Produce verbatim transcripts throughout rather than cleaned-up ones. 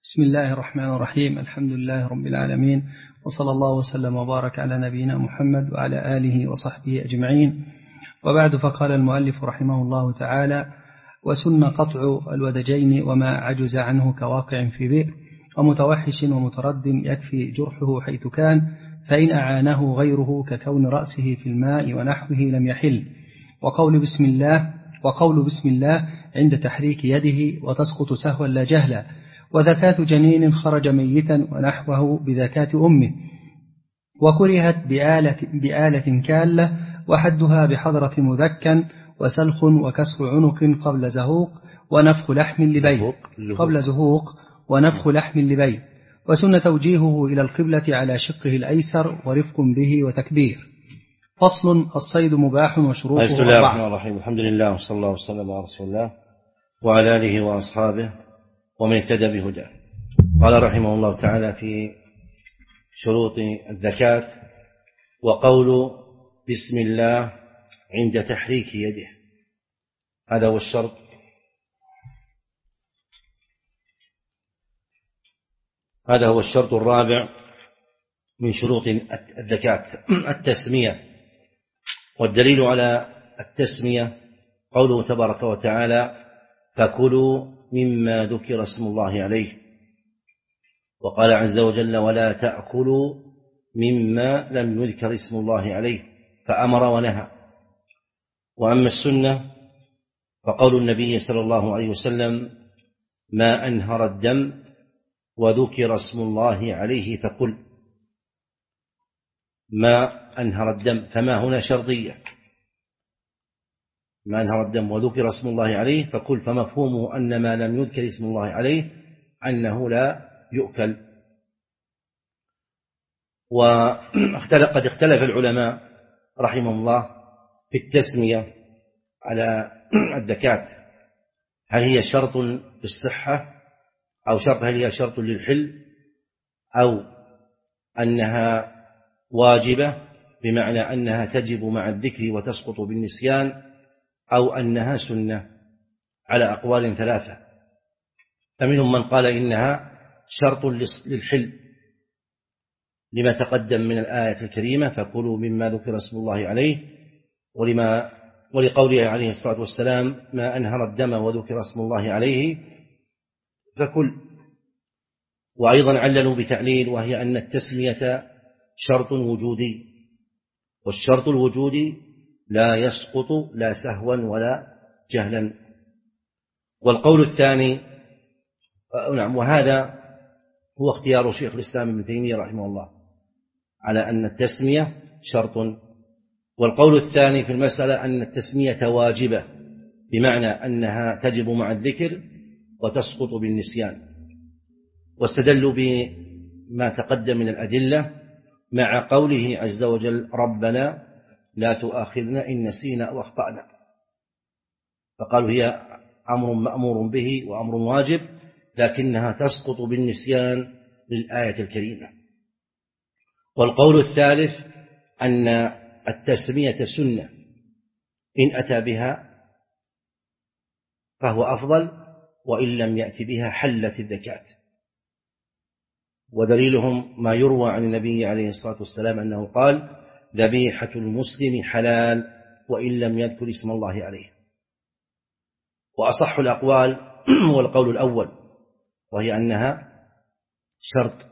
بسم الله الرحمن الرحيم. الحمد لله رب العالمين، وصلى الله وسلم وبارك على نبينا محمد وعلى آله وصحبه أجمعين، وبعد. فقال المؤلف رحمه الله تعالى: وسن قطع الودجين وما عجز عنه كواقع في بئر ومتوحش ومترد يكفي جرحه حيث كان، فإن أعانه غيره ككون رأسه في الماء ونحوه لم يحل. وقول بسم الله وقول بسم الله عند تحريك يده وتسقط سهوا لا جهلا، وذكاة جنين خرج ميتا ونحوه بذكاة أمه، وكرهت بآلة, بآلة كالة، وحدها بحضرة مذكا وسلخ وكسر عنق قبل زهوق ونفخ لحم لبين قبل زهوق ونفخ لحم لبين وسن توجيهه إلى القبلة على شقه الأيسر ورفق به وتكبير. فصل: الصيد مباح وشروطه بسم الله الرحمن الرحيم. الحمد لله وصلى الله وسلم على رسول الله وعلى آله وأصحابه ومن اهتدى بهداه. قال رحمه الله تعالى في شروط الزكاة: وقول بسم الله عند تحريك يده. هذا هو الشرط هذا هو الشرط الرابع من شروط الزكاة، التسمية. والدليل على التسمية قوله تبارك وتعالى: فكلوا مما ذكر اسم الله عليه. وقال عز وجل: ولا تأكلوا مما لم يذكر اسم الله عليه، فأمر ونهى. وأما السنة فقول النبي صلى الله عليه وسلم: ما أنهر الدم وذكر اسم الله عليه فكل. ما أنهر الدم، فما هنا شرطية، ما أنهر الدم وذكر اسم الله عليه فكل، فمفهومه أن ما لم يذكر اسم الله عليه أنه لا يؤكل. وقد اختلف العلماء رحمهم الله في التسمية على الزكاة، هل هي شرط للصحة أو شرط هل هي شرط للحل أو أنها واجبة بمعنى أنها تجب مع الذكر وتسقط بالنسيان، أو أنها سنة، على أقوال ثلاثة. فمنهم من قال إنها شرط للحل لما تقدم من الآية الكريمة: فكلوا مما ذكر اسم الله عليه، ولما ولقوله عليه الصلاة والسلام: ما أنهر الدم وذكر اسم الله عليه فكل. وأيضا عللوا بتعليل، وهي أن التسمية شرط وجودي، والشرط الوجودي لا يسقط لا سهوا ولا جهلا. والقول الثاني نعم وهذا هو اختيار شيخ الإسلام ابن تيمية رحمه الله على أن التسمية شرط. والقول الثاني في المسألة أن التسمية واجبة بمعنى أنها تجب مع الذكر وتسقط بالنسيان، واستدلوا بما تقدم من الأدلة مع قوله عز وجل: ربنا لا تؤاخذنا إن نسينا أو أخطأنا، فقالوا هي أمر مأمور به وأمر واجب، لكنها تسقط بالنسيان للآية الكريمة. والقول الثالث أن التسمية سنة، إن أتى بها فهو أفضل، وإن لم يأتي بها حلت الزكاة. ودليلهم ما يروى عن النبي عليه الصلاة والسلام أنه قال: ذبيحة المسلم حلال وإن لم يذكر اسم الله عليه. وأصح الأقوال هو القول الأول، وهي أنها شرط.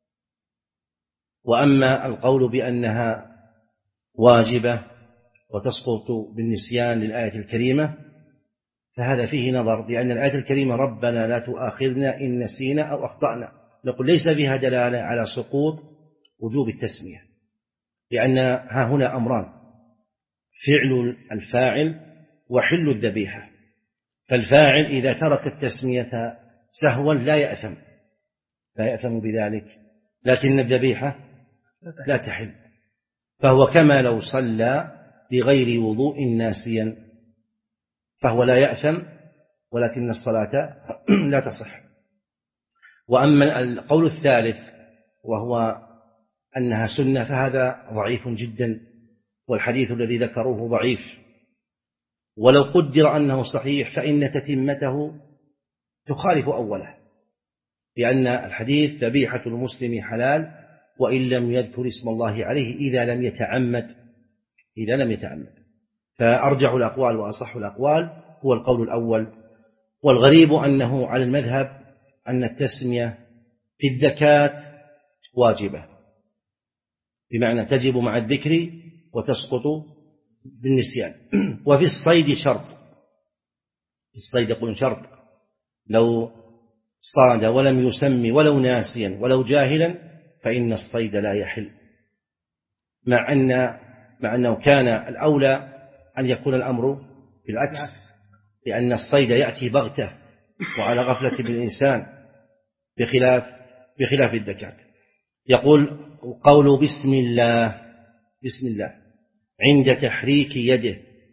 وأما القول بأنها واجبة وتسقط بالنسيان للآية الكريمة فهذا فيه نظر، لأن الآية الكريمة: ربنا لا تؤاخذنا إن نسينا أو أخطأنا، نقول ليس بها دلالة على سقوط وجوب التسمية، لأن ها هنا أمران: فعل الفاعل وحل الذبيحة. فالفاعل إذا ترك التسمية سهوا لا يأثم لا يأثم بذلك، لكن الذبيحة لا تحل، فهو كما لو صلى بغير وضوء ناسيا، فهو لا يأثم ولكن الصلاة لا تصح. وأما القول الثالث وهو أنها سنة فهذا ضعيف جدا، والحديث الذي ذكروه ضعيف، ولو قدر أنه صحيح فإن تتمته تخالف أوله، لأن الحديث ذبيحة المسلم حلال وإن لم يذكر اسم الله عليه إذا لم يتعمد إذا لم يتعمد فأرجح الأقوال وأصح الأقوال هو القول الأول. والغريب أنه على المذهب أن التسمية في الذكاة واجبة، بمعنى تجب مع الذكر وتسقط بالنسيان. وفي الصيد شرط، في الصيد يقولون شرط، لو صاد ولم يسمي ولو ناسيا ولو جاهلا فإن الصيد لا يحل، مع أن مع أنه كان الأولى أن يكون الأمر بالعكس، لأن الصيد يأتي بغتة وعلى غفلة بالإنسان بخلاف بخلاف الذكاة. يقول قول بسم الله بسم الله عند تحريك يده،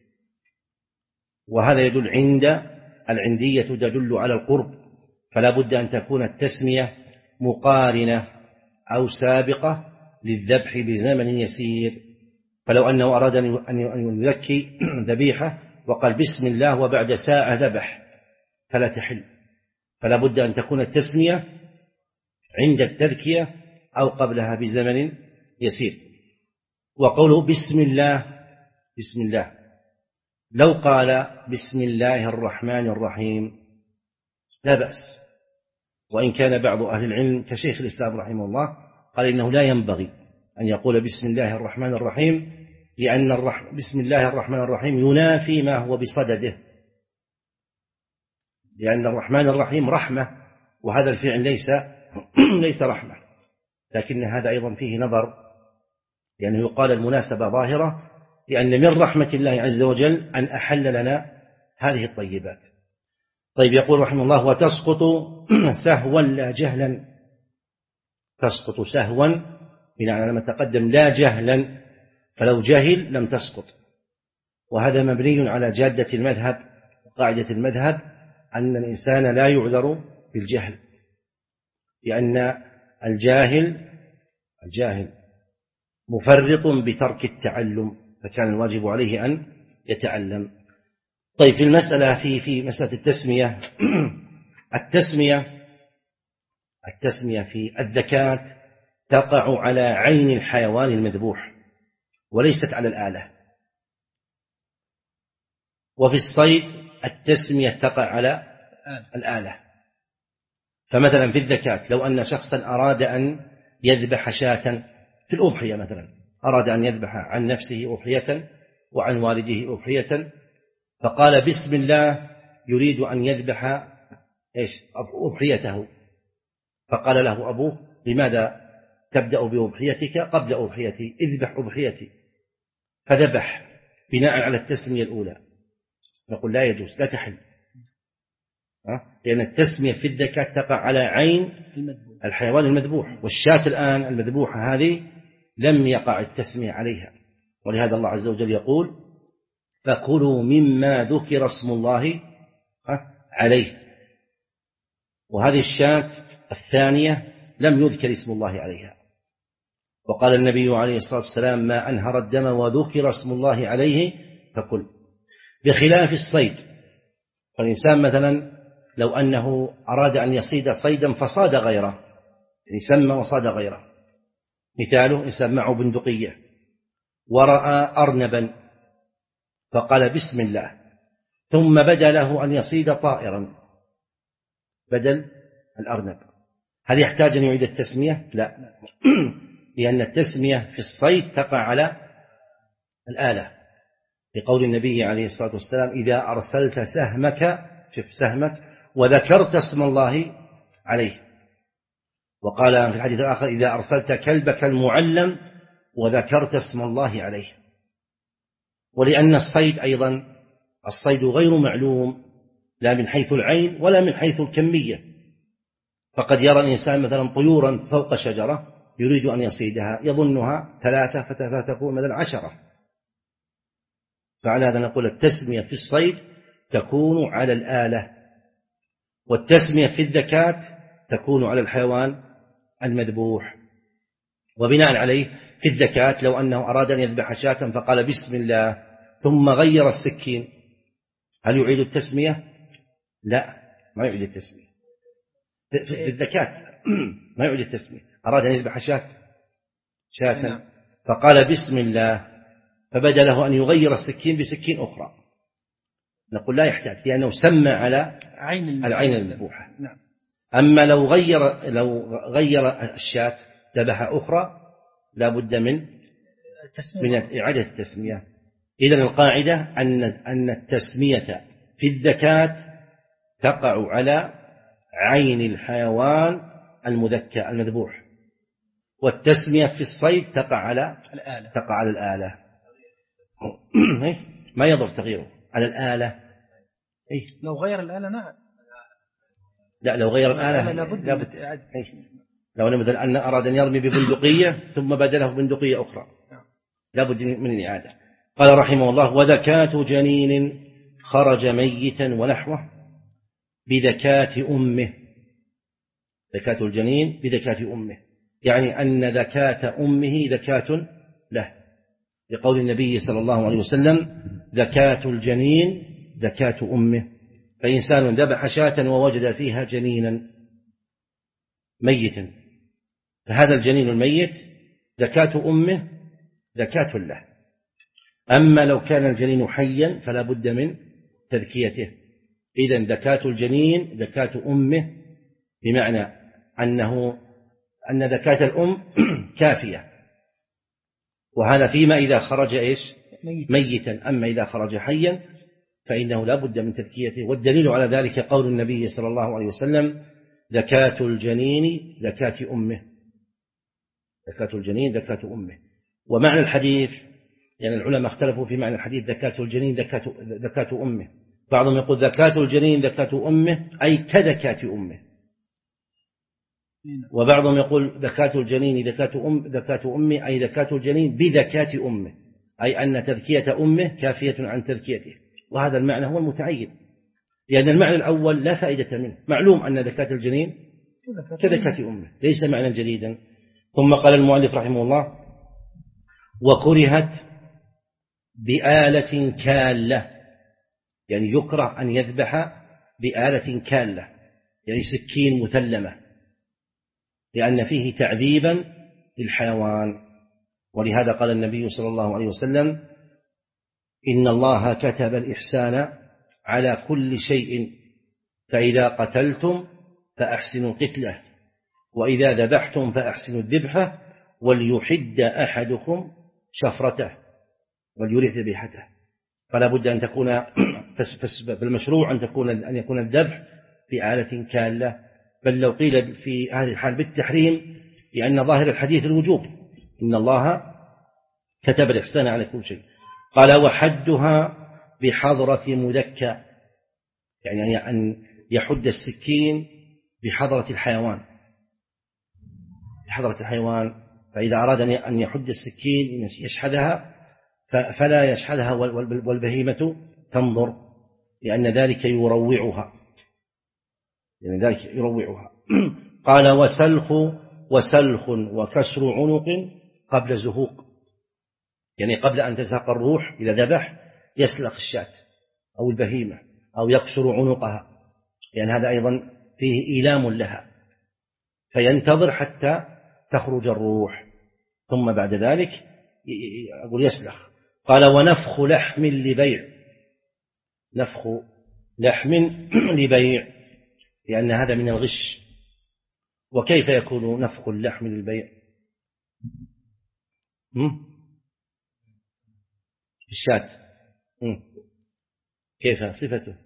وهذا يدل عند العندية تدل على القرب، فلا بد أن تكون التسمية مقارنة أو سابقة للذبح بزمن يسير. فلو أنه أراد أن يذكي ذبيحة وقال بسم الله وبعد ساعة ذبح فلا تحل، فلا بد أن تكون التسمية عند التذكية أو قبلها بزمن يسير. وقوله بسم الله بسم الله لو قال بسم الله الرحمن الرحيم لا بأس، وإن كان بعض أهل العلم كشيخ الإسلام رحمه الله قال إنه لا ينبغي أن يقول بسم الله الرحمن الرحيم، لأن الرحمن بسم الله الرحمن الرحيم ينافي ما هو بصدده، لأن الرحمن الرحيم رحمة وهذا الفعل ليس ليس رحمة، لكن هذا أيضا فيه نظر، لأنه يقال المناسبة ظاهرة، لأن من رحمة الله عز وجل أن أحل لنا هذه الطيبات. طيب يقول رحمه الله وتسقط سهوا لا جهلا، تسقط سهوا بناء لما تقدم لا جهلا، فلو جهل لم تسقط، وهذا مبني على جادة المذهب وقاعدة المذهب أن الإنسان لا يعذر بالجهل، لأن الجاهل الجاهل مفرط بترك التعلم، فكان الواجب عليه أن يتعلم. طيب في المسألة في في مسألة التسمية التسمية التسمية في الذكاة تقع على عين الحيوان المذبوح وليست على الآلة، وفي الصيد التسمية تقع على الآلة. فمثلا في الذكاة لو أن شخصا أراد أن يذبح شاة في الأضحية، مثلا أراد أن يذبح عن نفسه أضحية وعن والده أضحية، فقال بسم الله يريد أن يذبح إيش أضحيته، فقال له أبوه لماذا تبدأ بأضحيتك قبل أضحيتي، اذبح أضحيتي، فذبح بناء على التسمية الأولى، نقول لا يجوز لا تحل، لأن التسمية في الذكاة تقع على عين الحيوان المذبوح، والشاة الآن المذبوحة هذه لم يقع التسمية عليها، ولهذا الله عز وجل يقول فكلوا مما ذكر اسم الله عليه، وهذه الشاة الثانية لم يذكر اسم الله عليها. وقال النبي عليه الصلاة والسلام ما أنهر الدم وذكر اسم الله عليه فكل. بخلاف الصيد، فالإنسان مثلا لو أنه أراد أن يصيد صيدا فصاد غيره، يعني سمى وصاد غيره، مثاله إنسان معه بندقية ورأى أرنبا فقال بسم الله، ثم بدا له أن يصيد طائرا بدل الأرنب، هل يحتاج أن يعيد التسمية؟ لا، لأن التسمية في الصيد تقع على الآلة، لقول النبي عليه الصلاة والسلام إذا أرسلت سهمك شوف سهمك وذكرت اسم الله عليه، وقال في الحديث الآخر إذا أرسلت كلبك المعلم وذكرت اسم الله عليه. ولأن الصيد أيضا الصيد غير معلوم لا من حيث العين ولا من حيث الكمية، فقد يرى الإنسان مثلا طيورا فوق شجرة يريد أن يصيدها يظنها ثلاثة فتكون مثلا عشرة، فعلى هذا نقول التسمية في الصيد تكون على الآلة، والتسمية في الذكاة تكون على الحيوان المذبوح. وبناء عليه في الذكاة لو أنه أراد أن يذبح شاة فقال بسم الله ثم غير السكين، هل يعيد التسمية؟ لا، ما يعيد التسمية، في الذكاة ما يعيد التسمية. أراد أن يذبح شاة شاة فقال بسم الله، فبدا له أن يغير السكين بسكين أخرى، نقول لا يحتاج لأنه سمى على العين المذبوحة. أما لو غير لو غير الشاة ذبح أخرى لا بد من من إعادة التسمية. إذن القاعدة أن أن التسمية في الذكاة تقع على عين الحيوان المذكى المذبوح، والتسمية في الصيد تقع على الآلة. تقع على الآلة ما يضر تغييره على الآلة. إيه؟ لو غير الآلة نعم. لا لو غير الآلة لابد لابد لو مثلا أن أراد أن يرمي ببندقية ثم بدله بندقية أخرى لابد من الإعادة. قال رحمه الله وذكاة جنين خرج ميتا ونحوه بذكاة أمه. ذكاة الجنين بذكاة أمه، يعني أن ذكاة أمه ذكاة له، لقول النبي صلى الله عليه وسلم ذكاة الجنين ذكاة أمه. فإنسان ذبح شاة ووجد فيها جنينا ميتا، فهذا الجنين الميت ذكاة أمه ذكاة له. أما لو كان الجنين حيا فلا بد من تذكيته. إذن ذكاة الجنين ذكاة أمه، بمعنى أنه أن ذكاة الأم كافية، وهذا فيما إذا خرج إيش ميتا. أما إذا خرج حيا فإنه لا بد من تذكيته. والدليل على ذلك قول النبي صلى الله عليه وسلم ذكاة الجنين ذكاة أمه. ذكاة الجنين ذكاة أمه. ومعنى الحديث يعني العلماء اختلفوا في معنى الحديث ذكاة الجنين ذكاة ذكاة أمه. بعضهم يقول ذكاة الجنين ذكاة أمه أي كذكاة أمه، وبعضهم يقول ذكاة الجنين ذكاة أم ذكاة أمه أي ذكاة الجنين بذكاة أمه، أي أن تذكية أمه كافية عن تذكيته. وهذا المعنى هو المتعين، لأن المعنى الأول لا فائدة منه، معلوم أن ذكاة الجنين كذكاة أمه ليس معنى جديدا. ثم قال المؤلف رحمه الله وكرهت بآلة كالة، يعني يكره أن يذبح بآلة كالة يعني سكين مثلمة، لأن فيه تعذيبا للحيوان. ولهذا قال النبي صلى الله عليه وسلم إن الله كتب الإحسان على كل شيء، فإذا قتلتم فأحسنوا قتله، وإذا ذبحتم فأحسنوا الذبحة، وليحد أحدكم شفرته وليرث ذبيحته. فلا بد أن تكون بالمشروع أن تكون أن يكون الذبح في آلة كالة، بل لو قيل في هذه الحال بالتحريم لأن ظاهر الحديث الوجوب إن الله كتب الإحسان على كل شيء. قال وحدها بحضرة مذكى، يعني أن يحد السكين بحضرة الحيوان بحضرة الحيوان فإذا أراد أن يحد السكين يشحذها فلا يشحذها والبهيمة تنظر، لأن ذلك يروعها لأن ذلك يروعها. قال وسلخ وسلخ وكسر عنق قبل زهوق، يعني قبل أن تزهق الروح إذا ذبح يسلخ الشاة أو البهيمة أو يكسر عنقها، لأن يعني هذا أيضا فيه إيلام لها، فينتظر حتى تخرج الروح ثم بعد ذلك أقول يسلخ. قال ونفخ لحم لبيع، نفخ لحم لبيع لأن هذا من الغش. وكيف يكون نفخ اللحم للبيع؟ الشاة كيف صفته؟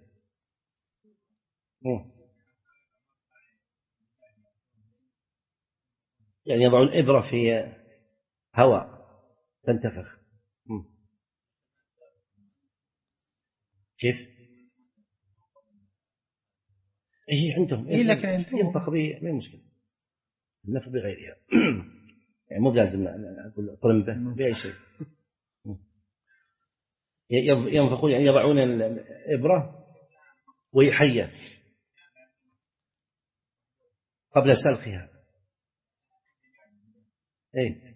يعني يضع الإبرة في هواء تنتفخ. كيف؟ إيه عندهم إيه لكن ينفخ به ما مشكلة، النفخ بغيرها يعني مو لازم أقول طرمبة بأي شيء. ينفخون يعني يضعون الإبرة ويحيى قبل سلخها. إيه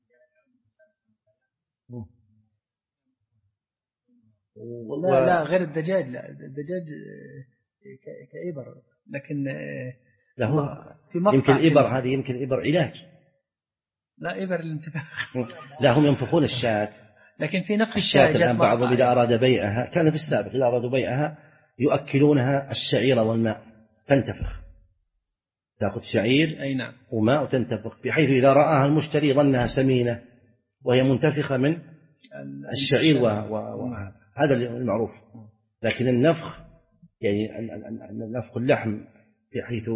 لا لا غير الدجاج، لا الدجاج كإبر، لكن له في يمكن الإبر هذه يمكن الإبر علاج. لا إبر الانتفاخ. لا هم ينفخون الشاة، لكن في نفخ الشاة الآن بعضهم إذا أراد بيعها، كان في السابق إذا أرادوا بيعها يؤكلونها الشعير والماء تنتفخ، تأخذ شعير أي نعم وماء وتنتفخ، بحيث إذا رآها المشتري ظنها سمينة وهي منتفخة من الشعير وهذا المعروف. لكن النفخ يعني النفخ اللحم بحيث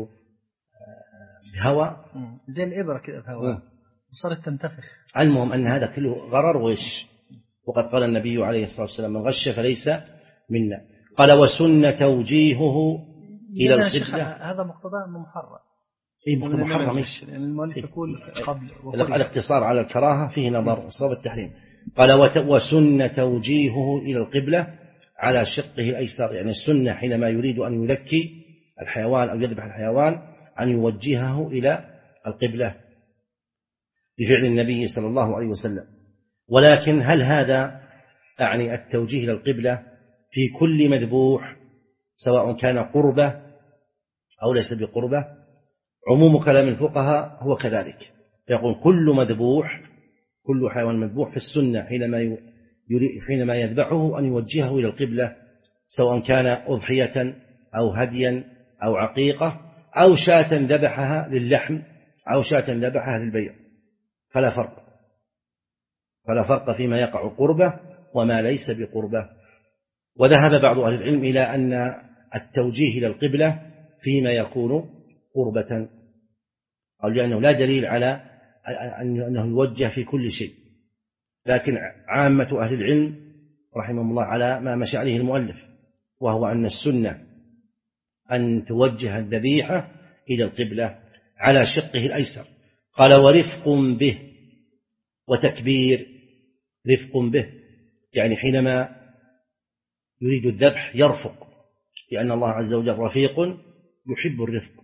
بهواء زي الإبرة كذا بهواء وصارت تنتفخ. المهم أن هذا كله غرر وغش، وقد قال النبي عليه الصلاة والسلام: من غش فليس منا. قال: وسن توجيهه إلى القبلة. هذا مقتضاه أنه محرم. إيه محرم، يعني المؤلف يقول قبل الاقتصار على الكراهة فيه نظر صواب التحريم. قال: وسن توجيهه إلى القبلة على شقه الأيسر، يعني السنة حينما يريد أن يلكي الحيوان أو يذبح الحيوان أن يوجهه إلى القبلة بفعل النبي صلى الله عليه وسلم. ولكن هل هذا أعني التوجيه إلى القبلة في كل مذبوح سواء كان قربة أو ليس بقربة؟ عموم كلام الفقهاء هو كذلك، يقول كل مذبوح، كل حيوان مذبوح في السنة حينما حينما يذبحه أن يوجهه إلى القبلة، سواء كان أضحية أو هديا أو عقيقة أو شاة ذبحها للحم أو شاة ذبحها للبيع، فلا فرق فلا فرق فيما يقع قربة وما ليس بقربة. وذهب بعض أهل العلم إلى أن التوجيه إلى القبلة فيما يكون قربة، أو لأنه لا دليل على أنه يوجه في كل شيء. لكن عامة أهل العلم رحمهم الله على ما مشى عليه المؤلف، وهو أن السنة أن توجه الذبيحة إلى القبلة على شقه الأيسر. قال: ورفق به وتكبير. رفق به يعني حينما يريد الذبح يرفق، لأن الله عز وجل رفيق يحب الرفق،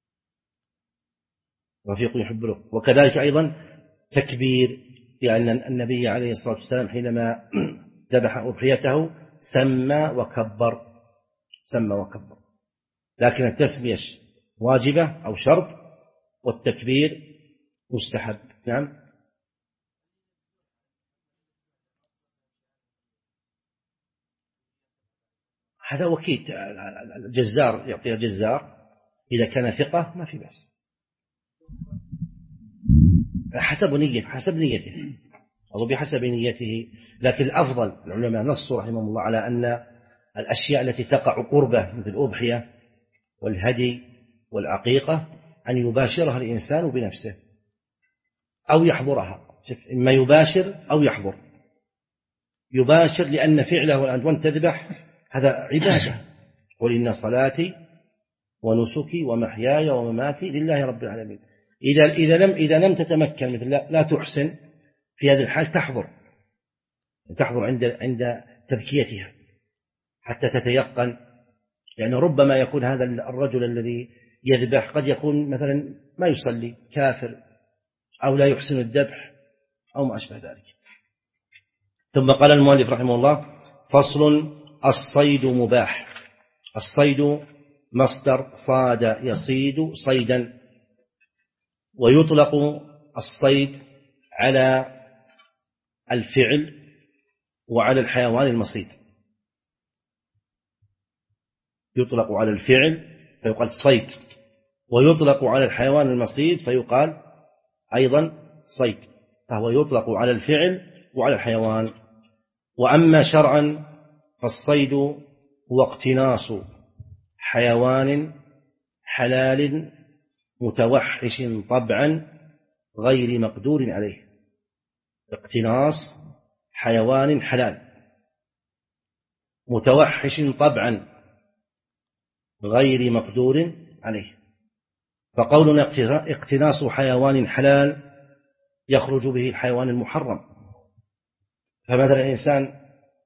رفيق يحب الرفق. وكذلك أيضا تكبير، لأن النبي عليه الصلاة والسلام حينما ذبح أضحيته سمى وكبر سمى وكبر لكن التسمية واجبة أو شرط، والتكبير مستحب. نعم. هذا وكيل الجزار يعطيها الجزار إذا كان ثقة ما في بأس، حسب نيته حسب نيته أو بحسب نيته. لكن الأفضل العلماء نصوا رحمهم الله على أن الأشياء التي تقع قربة مثل الأضحية والهدي والعقيقة أن يباشرها الإنسان بنفسه أو يحضرها. إما يباشر أو يحضر. يباشر لأن فعله أن وأنت تذبح هذا عبادة، قل إن صلاتي ونسكي ومحياي ومماتي لله رب العالمين. إذا إذا لم إذا لم تتمكن مثل لا, لا تحسن في هذه الحال تحضر تحضر عند عند تذكيتها حتى تتيقن، لأنه ربما يكون هذا الرجل الذي يذبح قد يكون مثلا ما يصلي، كافر، أو لا يحسن الذبح أو ما أشبه ذلك. ثم قال المؤلف رحمه الله: فصل: الصيد مباح. الصيد مصدر صاد يصيد صيدا، ويطلق الصيد على الفعل وعلى الحيوان المصيد. يطلق على الفعل فيقال صيد، ويطلق على الحيوان المصيد فيقال أيضا صيد، فهو يطلق على الفعل وعلى الحيوان. وأما شرعا فالصيد هو اقتناص حيوان حلال متوحش طبعا غير مقدور عليه. اقتناص حيوان حلال متوحش طبعا غير مقدور عليه. فقولنا اقتناص حيوان حلال يخرج به الحيوان المحرم. فمثلا الإنسان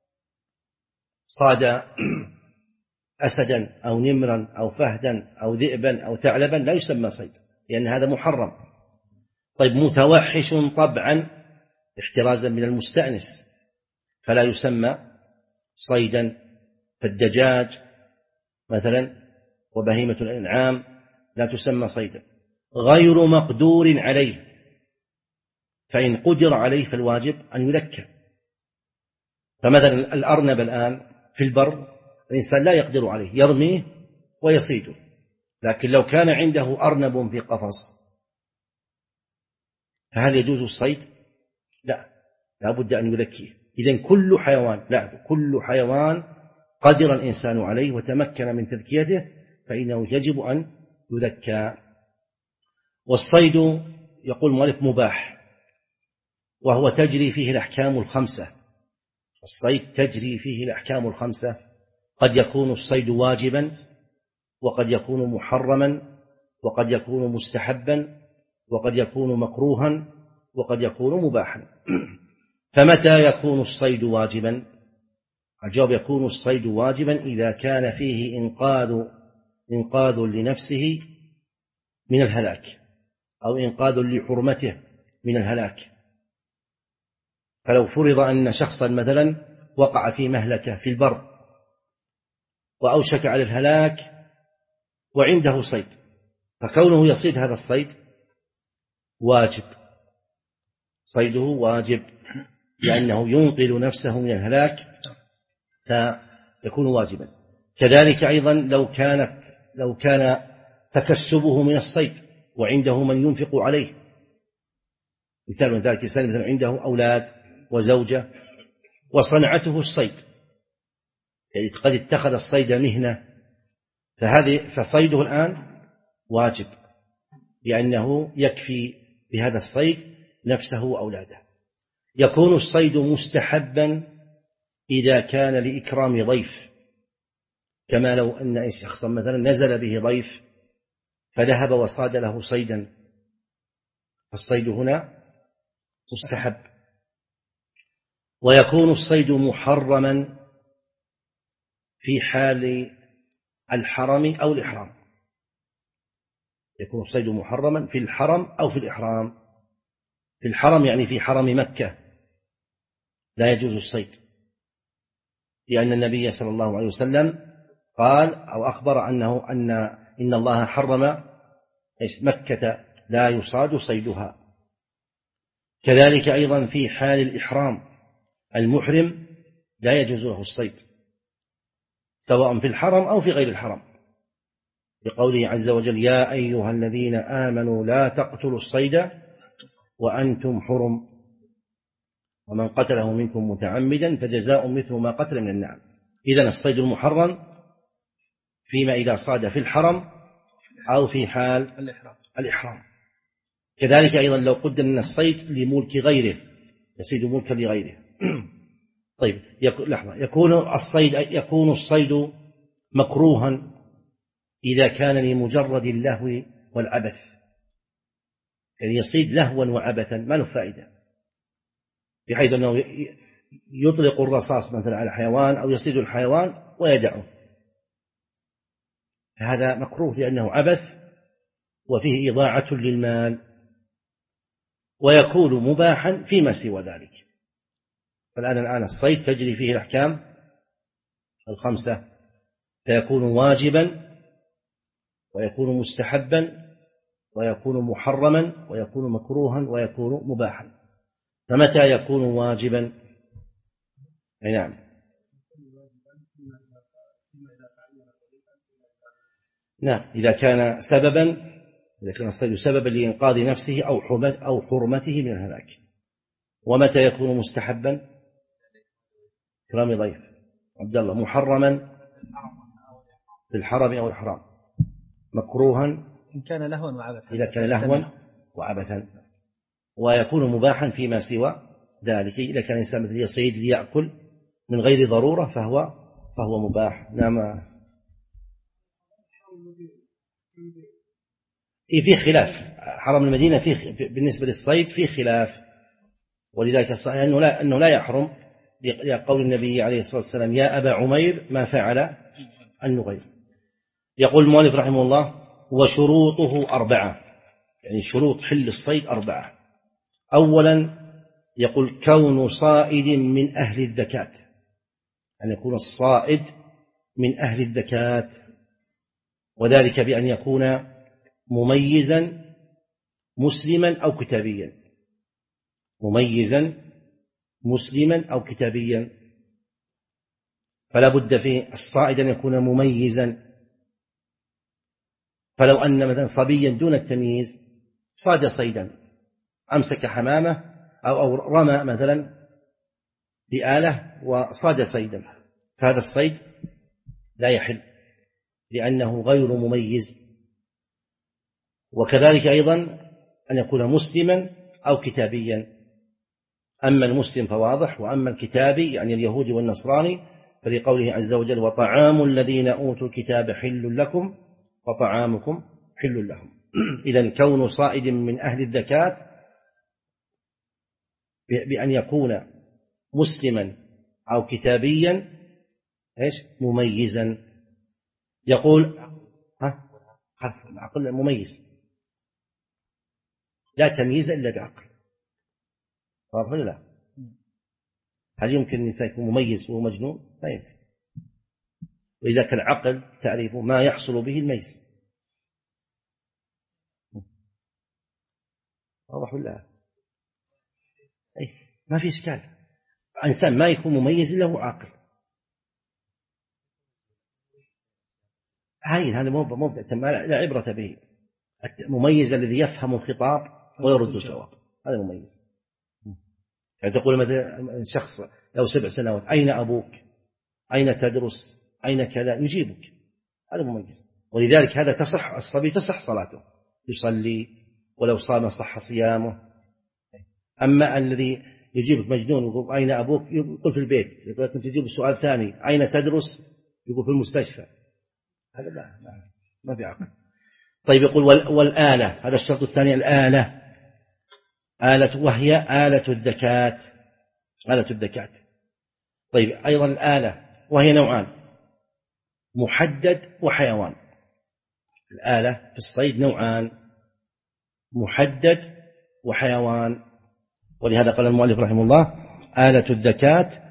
صاد أسدا أو نمرا أو فهدا أو ذئبا أو ثعلبا لا يسمى صيد، لأن هذا محرم. طيب متوحش طبعا احترازا من المستأنس فلا يسمى صيدا. فالدجاج مثلا وبهيمة الأنعام لا تسمى صيدا. غير مقدور عليه، فإن قدر عليه فالواجب أن يذكى. فمثلا الأرنب الآن في البر الإنسان لا يقدر عليه، يرميه ويصيده، لكن لو كان عنده أرنب في قفص فهل يجوز الصيد؟ لا، لا بد أن يذكيه. إذن كل حيوان، لا كل حيوان قدر الإنسان عليه وتمكن من تذكيته فإنه يجب أن يذكى. والصيد يقول المؤلف مباح، وهو تجري فيه الأحكام الخمسة. الصيد تجري فيه الأحكام الخمسة، قد يكون الصيد واجبا، وقد يكون محرما، وقد يكون مستحبا، وقد يكون مكروها، وقد يكون مباحا. فمتى يكون الصيد واجبا؟ الجواب يكون الصيد واجبا إذا كان فيه إنقاذ إنقاذ لنفسه من الهلاك، أو إنقاذ لحرمته من الهلاك. فلو فرض أن شخصا مثلا وقع في مهلكة في البر وأوشك على الهلاك وعنده صيد، فكونه يصيد هذا الصيد واجب، صيده واجب لأنه ينقذ نفسه من الهلاك فيكون واجبا. كذلك أيضا لو كانت لو كان تكسبه من الصيد وعنده من ينفق عليه، مثال من ذلك إنسان مثلا عنده أولاد وزوجة وصنعته الصيد، يعني قد اتخذ الصيد مهنة، فهذه فصيده الآن واجب لأنه يكفي بهذا الصيد نفسه وأولاده. يكون الصيد مستحبا إذا كان لإكرام ضيف، كما لو أن شخصا مثلا نزل به ضيف فذهب وصاد له صيدا، فالصيد هنا مستحب. ويكون الصيد محرما في حال الحرم أو الإحرام، يكون الصيد محرما في الحرم أو في الإحرام. في الحرم يعني في حرم مكة لا يجوز الصيد، لأن النبي صلى الله عليه وسلم قال أو أخبر أنه أن إن الله حرم مكة لا يصاد صيدها. كذلك أيضا في حال الإحرام المحرم لا يجوز له الصيد سواء في الحرم أو في غير الحرم، بقوله عز وجل يا أيها الذين آمنوا لا تقتلوا الصيد وأنتم حرم ومن قتله منكم متعمدا فجزاء مثل ما قتل من النعم. إذن الصيد المحرم فيما إذا صاد في الحرم أو في حال الإحرام. كذلك أيضا لو قدر أن الصيد لملك غيره يصيد ملكا لغيره. طيب لحظة، يكون الصيد يكون الصيد مكروها إذا كان لمجرد اللهو والعبث، يعني يصيد لهوا وعبثا ما له فائدة، بحيث أنه يطلق الرصاص مثلا على حيوان أو يصيد الحيوان ويدعه، هذا مكروه لأنه عبث وفيه إضاعة للمال. ويكون مباحا فيما سوى ذلك. فالآن الآن الصيد تجري فيه الأحكام الخمسة، فيكون واجبا ويكون مستحبا ويكون محرما ويكون مكروها ويكون مباحا. فمتى يكون واجبا؟ نعم نعم إذا كان سببا، إذا كان الصيد سببا لإنقاذ نفسه أو حرمته من الهلاك. ومتى يكون مستحبا؟ كرام ضيف عبد الله. محرما في الحرم أو الحرام. مكروها إن كان لهوا وعبثا، إذا كان لهوا وعبثا. ويكون مباحا فيما سوى ذلك، إذا كان الإنسان مثل يصيد ليأكل من غير ضرورة فهو فهو مباح. نعم. في خلاف حرم المدينة فيه بالنسبة للصيد في خلاف، ولذلك الصحيح أنه لا, أنه لا يحرم لقول النبي عليه الصلاة والسلام يا أبا عمير ما فعل النغير. يقول المؤلف رحمه الله وشروطه أربعة، يعني شروط حل الصيد أربعة. أولا يقول كون صائد من أهل الذكاة، أن يكون الصائد من أهل الذكاة، وذلك بأن يكون مميزا مسلما أو كتابيا، مميزا مسلما أو كتابيا، فلا بد في الصائد أن يكون مميزا. فلو أن مثلا صبيا دون التمييز صاد صيدا، أمسك حمامة أو, أو رمى مثلا بآلة وصاد صيدا، فهذا الصيد لا يحل لأنه غير مميز. وكذلك أيضا أن يكون مسلما أو كتابيا، أما المسلم فواضح، وأما الكتابي يعني اليهودي والنصراني فلقوله عز وجل وطعام الذين أوتوا الكتاب حل لكم وطعامكم حل لهم. إذن كون صائد من أهل الزكاة بأن يكون مسلما أو كتابيا إيش مميزا. يقول ها عقل مميز، لا تمييز إلا بعقل، واضح ولا لا؟ هل يمكن الإنسان يكون مميز وهو مجنون؟ لا يمكن. وإذا كان العقل تعرف ما يحصل به الميز، واضح ولا لا؟ أي ما في إشكال، إنسان ما يكون مميز إلا هو عاقل. هاي هذا موضع لا عبرة به. المميز الذي يفهم الخطاب ويرد الجواب، هذا مميز. يعني تقول مثلا شخص له سبع سنوات أين أبوك؟ أين تدرس؟ أين كذا؟ يجيبك، هذا مميز. ولذلك هذا تصح الصبي تصح صلاته، يصلي ولو صام صح صيامه. أما الذي يجيبك مجنون ويقول أين أبوك؟ يقول في البيت، يقول كنت تجيب السؤال ثاني أين تدرس؟ يقول في المستشفى، هذا لا ما في عقل. طيب يقول والآلة، هذا الشرط الثاني الآلة، آلة وهي آلة الزكاة، آلة الزكاة. طيب أيضا الآلة وهي نوعان، محدد وحيوان. الآلة في الصيد نوعان، محدد وحيوان. ولهذا قال المؤلف رحمه الله آلة الزكاة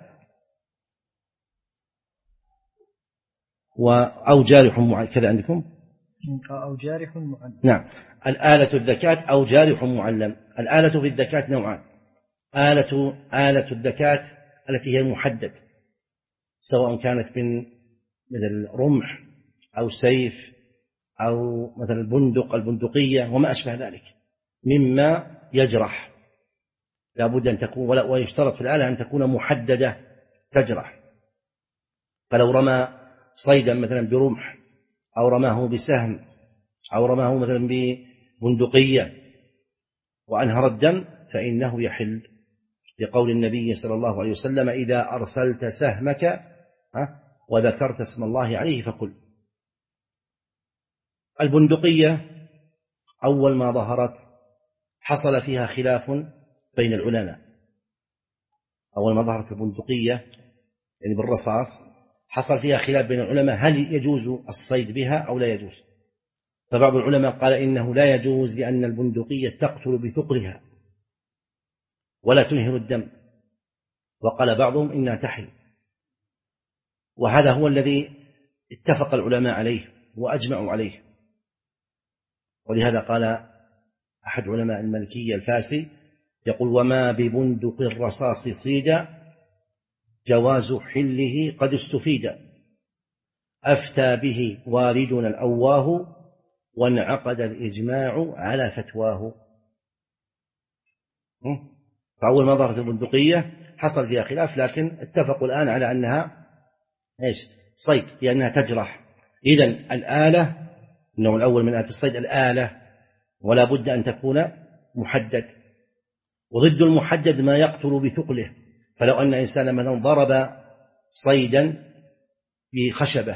أو جارح معلم، كذا عندكم أو جارح معلم. نعم، الآلة الزكاة أو جارح معلم. الآلة في الزكاة نوعان، آلة آلة الزكاة التي هي المحدد، سواء كانت من مثل رمح أو سيف أو مثل البندق البندقية وما أشبه ذلك مما يجرح، لا بد أن تكون، ويشترط في الآلة أن تكون محددة تجرح. فلو رمى صيدا مثلا برمح أو رماه بسهم أو رماه مثلا ببندقية وأنهر الدم فإنه يحل، لقول النبي صلى الله عليه وسلم إذا أرسلت سهمك وذكرت اسم الله عليه فكل. البندقية أول ما ظهرت حصل فيها خلاف بين العلماء، أول ما ظهرت البندقية يعني بالرصاص حصل فيها خلاف بين العلماء هل يجوز الصيد بها أو لا يجوز. فبعض العلماء قال إنه لا يجوز لأن البندقية تقتل بثقلها ولا تنهر الدم، وقال بعضهم إنها تحل. وهذا هو الذي اتفق العلماء عليه وأجمعوا عليه. ولهذا قال أحد علماء المالكية الفاسي يقول وما ببندق الرصاص صيد جواز حله قد استفيد، أفتى به والدنا الأواه وانعقد الإجماع على فتواه. فأول ما ظهرت البندقية حصل فيها خلاف، لكن اتفقوا الآن على أنها إيش صيد لأنها تجرح. إذن الآلة النوع الأول من آلة الصيد الآلة، ولا بد أن تكون محدد. وضد المحدد ما يقتل بثقله، فلو أن إنسانا مثلا ضرب صيدا بخشبة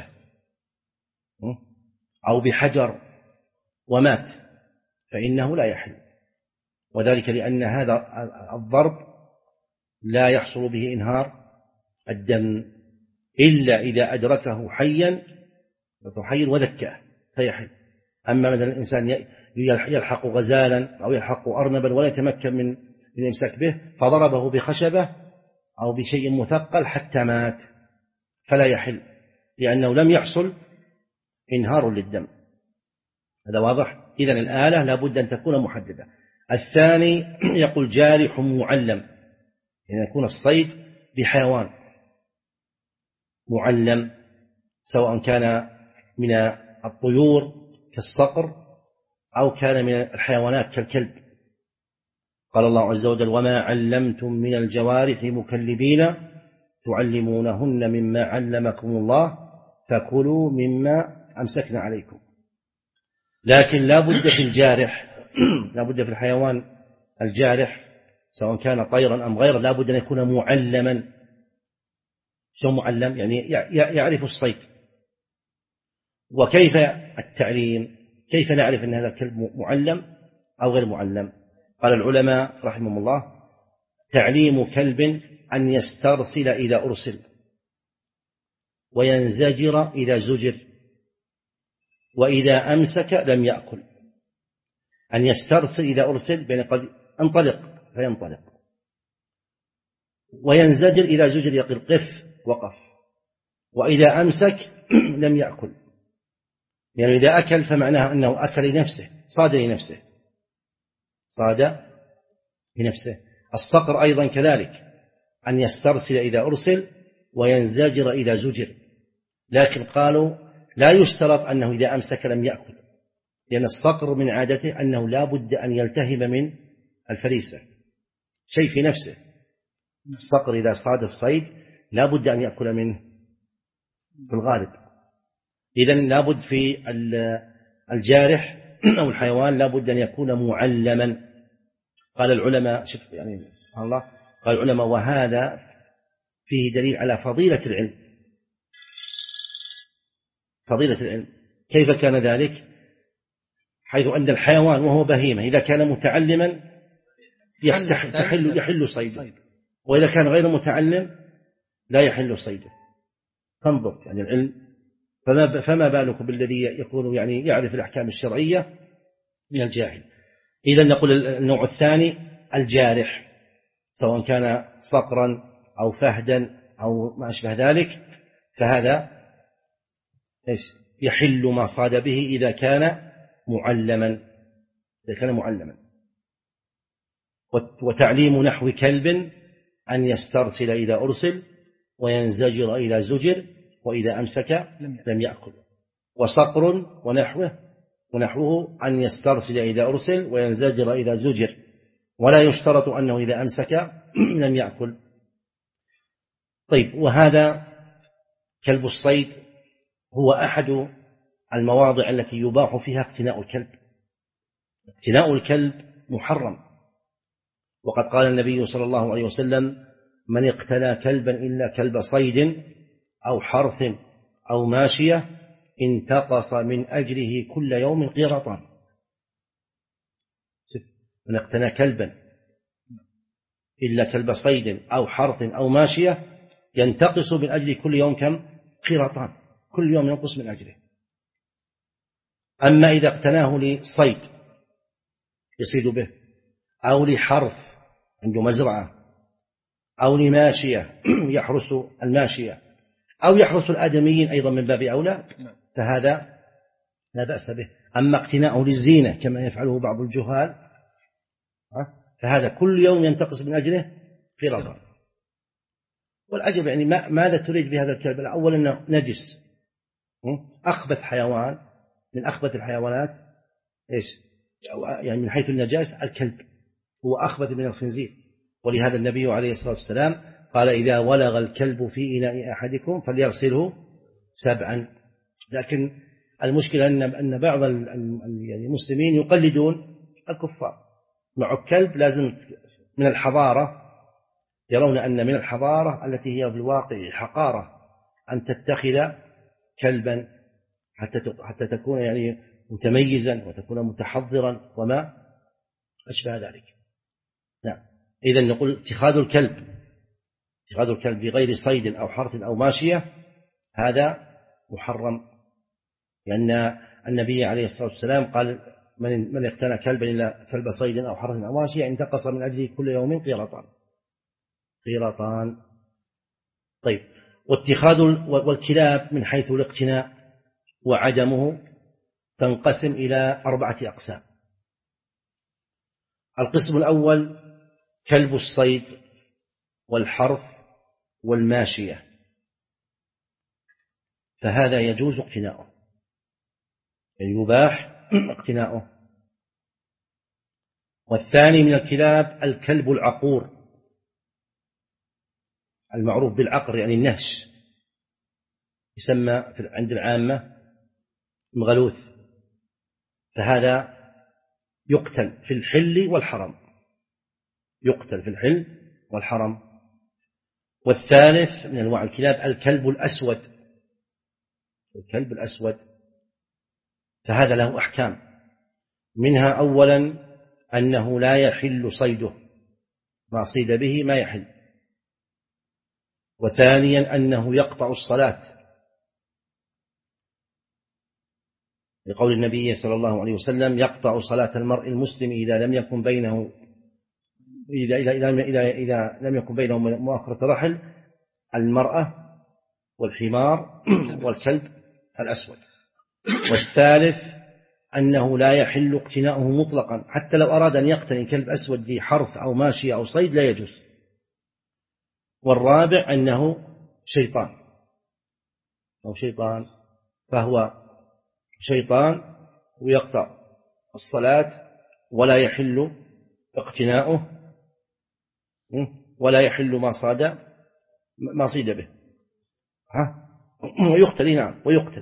أو بحجر ومات فإنه لا يحل، وذلك لأن هذا الضرب لا يحصل به إنهار الدم إلا إذا أدركه حيا حي وذكاه فيحل. أما مثلا الإنسان يلحق غزالا أو يلحق أرنبا ولا يتمكن من الإمساك به فضربه بخشبة أو بشيء مثقل حتى مات فلا يحل، لأنه لم يحصل إنهار للدم. هذا واضح؟ إذن الآلة لابد أن تكون محددة. الثاني يقول جارح معلم، يعني يكون الصيد بحيوان معلم، سواء كان من الطيور كالصقر أو كان من الحيوانات كالكلب. قال الله عز وجل: وما علمتم من الجوارح مكلبين تعلمونهن مما علمكم الله فكلوا مما أمسكنا عليكم. لكن لا بد في الجارح لا بد في الحيوان الجارح سواء كان طيرا أم غيره لا بد أن يكون معلما. شو معلم؟ يعني يعرف الصيد. وكيف التعليم؟ كيف نعرف أن هذا الكلب معلم أو غير معلم؟ قال العلماء رحمهم الله: تعليم كلب أن يسترسل إذا أرسل، وينزجر إذا زجر، وإذا أمسك لم يأكل. أن يسترسل إذا أرسل بين قد انطلق فينطلق، وينزجر إذا زجر يقول قف وقف، وإذا أمسك لم يأكل. يعني إذا أكل فمعناها أنه أكل لنفسه، صاد لنفسه، صاد لنفسه. الصقر أيضا كذلك، أن يسترسل إذا أرسل وينزجر إذا زجر. لكن قالوا لا يشترط أنه إذا أمسك لم يأكل، لأن الصقر من عادته أنه لا بد أن يلتهم من الفريسة، شيء في نفسه. الصقر إذا صاد الصيد لا بد أن يأكل منه في الغالب. إذن لا بد في الجارح أو الحيوان لا بد أن يكون معلما. قال العلماء شوف يعني الله قال العلماء: وهذا فيه دليل على فضيلة العلم. فضيلة العلم كيف كان ذلك؟ حيث أن الحيوان وهو بهيمة إذا كان متعلما يحل يحل صيده، وإذا كان غير متعلم لا يحل صيده. فانظر يعني العلم، فما فما بالك بالذي يكون يعني يعرف الأحكام الشرعية من الجاهل. إذا نقول النوع الثاني الجارح، سواء كان صقرا أو فهدا أو ما أشبه ذلك، فهذا إيش يحل ما صاد به إذا كان معلما إذا كان معلما. وتعليم نحو كلب أن يسترسل إذا أرسل وينزجر إذا زجر وإذا أمسك لم يأكل. وصقر ونحوه ونحوه أن يسترسل إذا أرسل وينزجر إذا زجر، ولا يشترط أنه إذا أمسك لم يأكل. طيب، وهذا كلب الصيد هو أحد المواضع التي يباح فيها اقتناء الكلب. اقتناء الكلب محرم، وقد قال النبي صلى الله عليه وسلم: من اقتنى كلبا إلا كلب صيد أو حرث أو ماشية انتقص من أجره كل يوم قيراطان. من اقتنى كلبا إلا كلب صيد أو حرث أو ماشية ينتقص من أجره كل يوم كم؟ قيراطان، كل يوم ينقص من أجره. أما إذا اقتناه لصيد يصيد به، أو لحرث عنده مزرعة، أو لماشية يحرس الماشية، أو يحرس الآدميين أيضا من باب أولى، فهذا لا بأس به. أما اقتناءه للزينة كما يفعله بعض الجهال فهذا كل يوم ينتقص من أجله قيراطان. والعجب يعني ماذا تريد بهذا الكلب؟ أولا أنه نجس، أخبث حيوان من أخبث الحيوانات، إيش يعني من حيث النجاسة الكلب هو أخبث من الخنزير. ولهذا النبي عليه الصلاة والسلام قال: إذا ولغ الكلب في إناء أحدكم فليغسله سبعا. لكن المشكلة أن أن بعض المسلمين يقلدون الكفار. مع الكلب لازم من الحضارة، يرون أن من الحضارة التي هي في الواقع حقارة أن تتخذ كلبا حتى حتى تكون يعني متميزا وتكون متحضرا وما أشبه ذلك. نعم. إذا نقول اتخاذ الكلب اتخاذ الكلب بغير صيد أو حرث أو ماشية هذا محرم، لأن النبي عليه الصلاة والسلام قال: من من اقتنى كلبا إلا كلب صيد أو حرث أو ماشية انتقص من أجله كل يوم قيراطان قيراطان. طيب، واتخاذ والكلاب من حيث الاقتناء وعدمه تنقسم إلى أربعة أقسام. القسم الأول كلب الصيد والحرث والماشية، فهذا يجوز اقتناؤه، يعني يباح اقتناؤه. والثاني من الكلاب الكلب العقور المعروف بالعقر، يعني النهش، يسمى عند العامة مغلوث، فهذا يقتل في الحل والحرم، يقتل في الحل والحرم. والثالث من أنواع الكلاب الكلب الأسود، الكلب الأسود، فهذا له أحكام، منها أولا أنه لا يحل صيده، ما صيد به ما يحل. وثانيا أنه يقطع الصلاة، لقول النبي صلى الله عليه وسلم يقطع صلاة المرء المسلم إذا لم يكن بينه إذا, إذا, إذا, إذا, إذا لم يكن بينه مؤخرة رحل المرأة والحمار والكلب الأسود. والثالث أنه لا يحل اقتناؤه مطلقا، حتى لو أراد أن يقتني كلب أسود لحرث أو ماشية أو صيد لا يجوز. والرابع أنه شيطان أو شيطان، فهو شيطان ويقطع الصلاة ولا يحل اقتناؤه ولا يحل ما صاد ما صيد به، ها ويقتل. نعم ويقتل.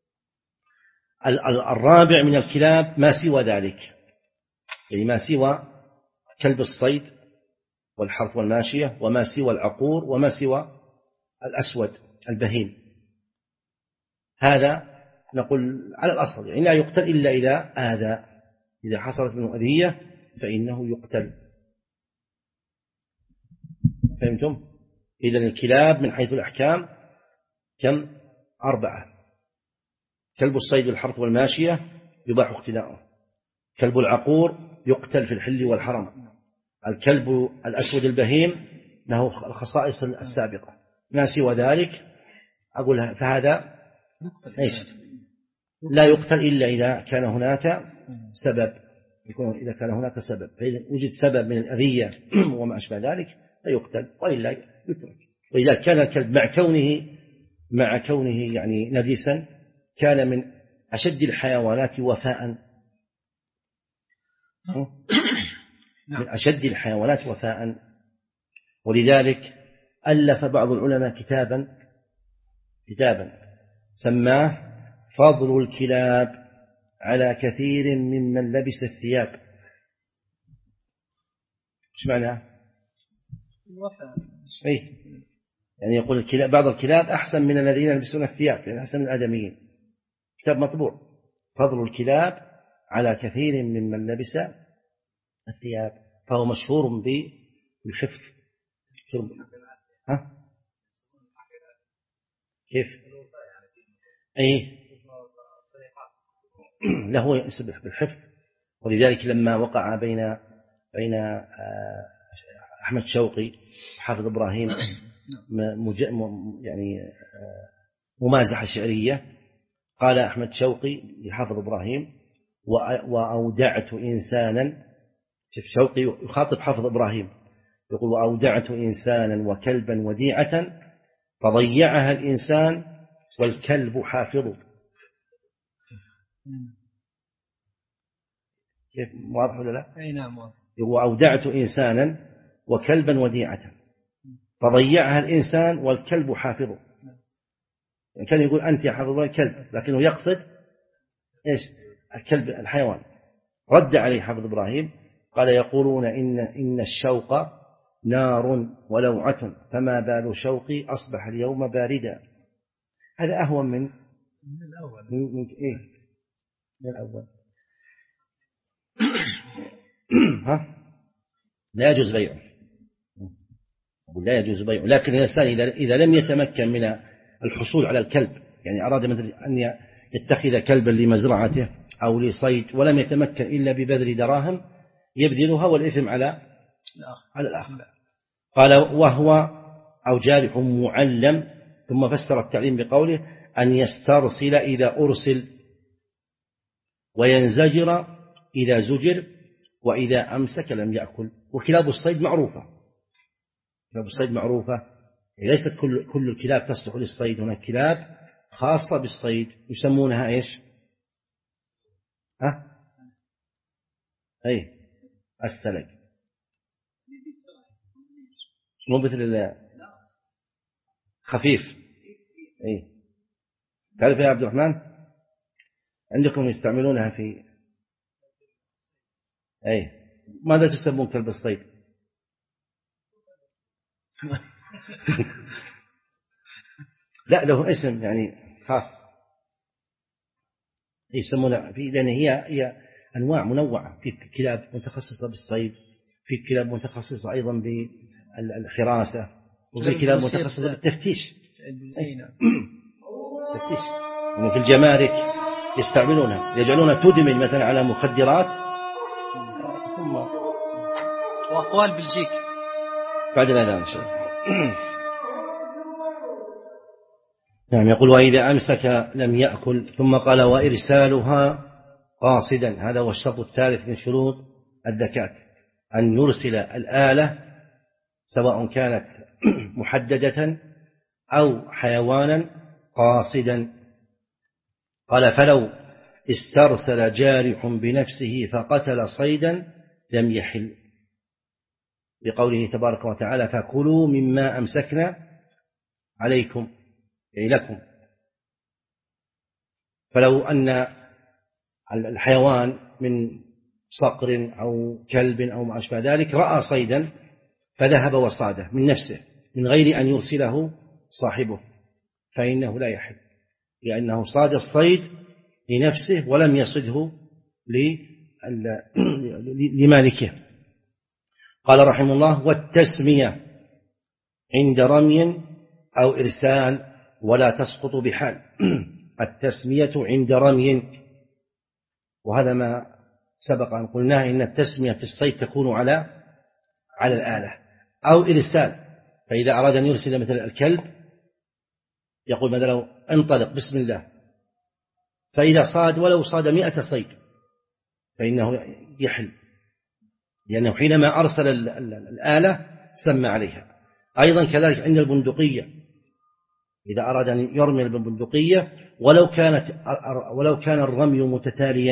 الرابع من الكلاب ما سوى ذلك، يعني ما سوى كلب الصيد والحرث والماشية وما سوى العقور وما سوى الأسود البهيم، هذا نقول على الأصل يعني لا يقتل إلا إذا آذى، إذا حصلت منه أذية فإنه يقتل. فهمتم؟ إذن الكلاب من حيث الأحكام كم؟ أربعة. كلب الصيد والحرث والماشية يباح اقتناؤه، كلب العقور يقتل في الحل والحرم، الكلب الأسود البهيم له الخصائص السابقة، ما سوى ذلك أقولها فهذا ليس لا يقتل إلا إذا كان هناك سبب، يكون إذا كان هناك سبب، فإذا وجد سبب من الأذية وما أشبه ذلك فيقتل وإلا يترك. وإذا كان الكلب مع كونه مع كونه يعني نجسا كان من أشد الحيوانات وفاء، من أشد الحيوانات وفاء. ولذلك ألف بعض العلماء كتابا كتابا سماه فضل الكلاب على كثير ممن لبس الثياب. ايش معناه؟ ايه يعني يقول الكلاب بعض الكلاب أحسن من الذين يلبسون الثياب، يعني أحسن من الآدميين. كتاب مطبوع فضل الكلاب على كثير ممن لبس الثياب، فهو مشهور بالحفظ. ها كيف؟ أي له يسبح بالحفظ. ولذلك لما وقع بين بين أحمد شوقي وحافظ إبراهيم يعني ممازحة شعرية، قال أحمد شوقي لحافظ إبراهيم وأودعت إنسانا، شوف شوقي يخاطب حافظ إبراهيم يقول وأودعت إنسانا وكلبا وديعة فضيعها الإنسان والكلب حافظ. كيف واضح ولا لا؟ أي نعم واضح. وأودعت إنسانا وكلبا وديعة فضيعها الإنسان والكلب حافظ. يعني كان يقول أنت يا حافظ الله كلب، لكنه يقصد إيش؟ الكلب الحيوان. رد عليه حافظ إبراهيم قال يقولون إن إن الشوق نار ولوعة فما بال شوقي أصبح اليوم باردا. هذا أهون من من الأول. من, من إيه؟ من الأول. ها لا يجوز بيعه، لا يجوز بيعه. لكن الإنسان إذا إذا لم يتمكن من الحصول على الكلب، يعني أراد أن يتخذ كلبا لمزرعته أو لصيد ولم يتمكن إلا ببذل دراهم يبذلها والإثم على على الآخر. قال وهو أو جارح معلم، ثم فسر التعليم بقوله أن يسترسل إذا أرسل، وينزجر إذا زجر، وإذا أمسك لم يأكل. وكلاب الصيد معروفة، كلاب الصيد معروفة، ليست كل كل الكلاب تصلح للصيد، هناك كلاب خاصة بالصيد يسمونها إيش؟ ها؟ أي السلج، مو مثل خفيف. أي تعرف يا عبد الرحمن عندكم يستعملونها في أي ماذا تسمون كلب الصيد؟ لا له اسم يعني خاص يسمونها في، لأن هي هي أنواع منوعة، في كلاب متخصصة بالصيد، في كلاب متخصصة أيضا بالحراسة، وفي كلاب متخصصة بالتفتيش. تفتيش يعني في الجمارك يستعملونها، يجعلونها تدمن مثلا على مخدرات. ثم وأقوال بلجيك بعد الأذان إن شاء الله. نعم. يقول وإذا أمسك لم يأكل. ثم قال وإرسالها قاصدا، هذا هو الشرط الثالث من شروط الذكاة، أن يرسل الآلة سواء كانت محددة أو حيوانا قاصدا. قال فلو استرسل جارح بنفسه فقتل صيدا لم يحل، بقوله تبارك وتعالى فكلوا مما أمسكنا عليكم أي لكم. فلو أن الحيوان من صقر أو كلب أو ما أشبه ذلك رأى صيدا فذهب وصاده من نفسه من غير أن يرسله صاحبه فإنه لا يحل، لأنه صاد الصيد لنفسه ولم يصده لمالكه. قال رحمه الله والتسمية عند رمي أو إرسال ولا تسقط بحال. التسمية عند رمي، وهذا ما سبق أن قلناه إن التسمية في الصيد تكون على على الآلة، أو إرسال، فإذا أراد أن يرسل مثل الكلب يقول مثلا انطلق بسم الله، فإذا صاد ولو صاد مئة صيد فإنه يحل، لأنه حينما أرسل الآلة سمى عليها. أيضا كذلك عند البندقية، إذا أراد أن يرمي بالبندقية ولو كانت ولو كان الرمي متتاليا،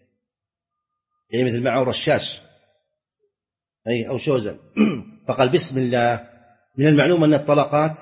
يعني مثل معه رشاش أي أو شوزن، فقال بسم الله، من المعلوم أن الطلقات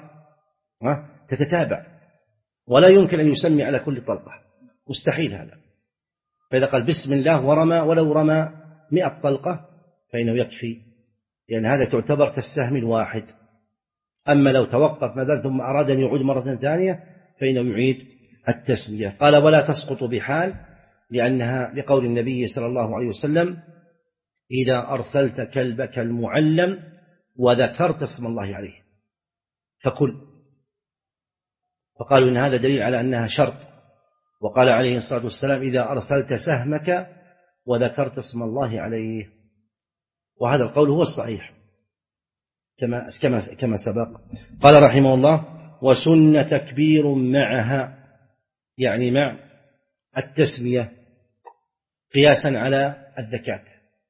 تتتابع ولا يمكن أن يسمي على كل طلقة، مستحيل هذا. فإذا قال بسم الله ورمى ولو رمى مئة طلقة فإنه يكفي، لأن هذا تعتبر كالسهم الواحد. أما لو توقف مثلا ثم أراد أن يعود مرة ثانية فإنه يعيد التسمية. قال ولا تسقط بحال، لأنها لقول النبي صلى الله عليه وسلم إذا أرسلت كلبك المعلم وذكرت اسم الله عليه فكل، فقالوا إن هذا دليل على أنها شرط. وقال عليه الصلاة والسلام إذا أرسلت سهمك وذكرت اسم الله عليه، وهذا القول هو الصحيح كما كما كما سبق. قال رحمه الله وسن تكبير معها، يعني مع التسمية قياسا على الذكاة،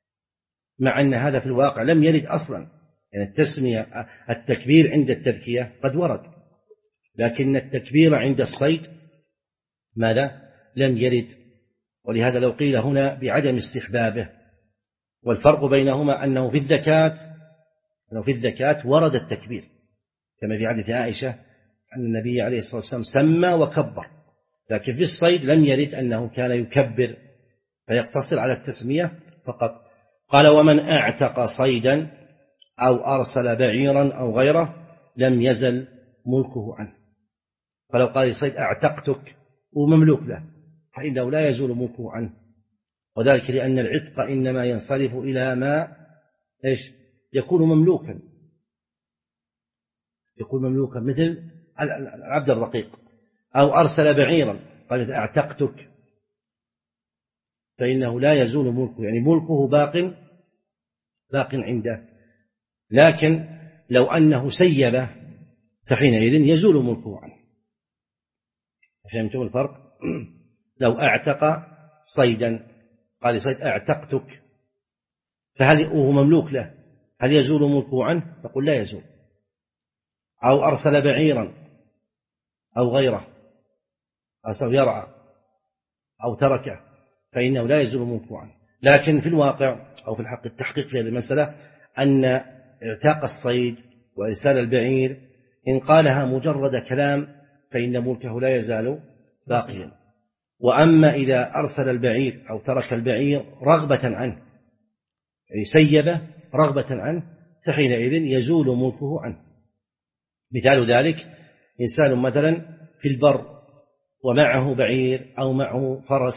مع أن هذا في الواقع لم يرد أصلا، يعني التسمية التكبير عند التذكية قد ورد، لكن التكبير عند الصيد ماذا لم يرد. ولهذا لو قيل هنا بعدم استحبابه، والفرق بينهما أنه في الذكاة أنه في الذكاة ورد التكبير كما في حديث عائشة أن النبي عليه الصلاة والسلام سمى وكبر، لكن في الصيد لم يرد أنه كان يكبر، فيقتصر على التسمية فقط. قال ومن اعتق صيدا أو أرسل بعيرا أو غيره لم يزل ملكه عنه. فلو قال الصيد اعتقتك ومملوك له فإنه لا يزول ملكه عنه، وذلك لأن العتق إنما ينصرف إلى ما إيش يكون مملوكا، يكون مملوكا مثل العبد الرقيق. أو أرسل بعيرا قال اعتقتك فإنه لا يزول ملكه، يعني ملكه باق باق عنده. لكن لو أنه سيبه فحينئذ يزول ملكه عنه. فهمتم الفرق؟ لو اعتق صيدا، قال صيد اعتقتك، فهل هو مملوك له، هل يزول ملكه عنه؟ تقول لا يزول. أو أرسل بعيرا أو غيره أو يرعى أو تركه فإنه لا يزول ملكه عنه. لكن في الواقع أو في الحق التحقيق في هذه المسألة أن اعتاق الصيد وإرسال البعير إن قالها مجرد كلام فإن ملكه لا يزال باقيا. وأما إذا أرسل البعير أو ترك البعير رغبة عنه، يعني سيبه رغبة عنه، فحينئذ يزول ملكه عنه. مثال ذلك إنسان مثلا في البر ومعه بعير أو معه فرس،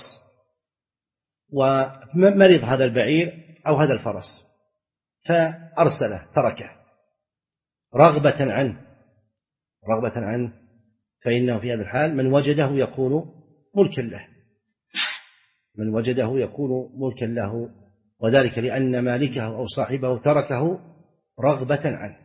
ومرض هذا البعير أو هذا الفرس فأرسله تركه رغبة عنه رغبة عنه فإنه في هذا الحال من وجده يكون ملكا له من وجده يكون ملكا له وذلك لأن مالكه أو صاحبه تركه رغبة عنه.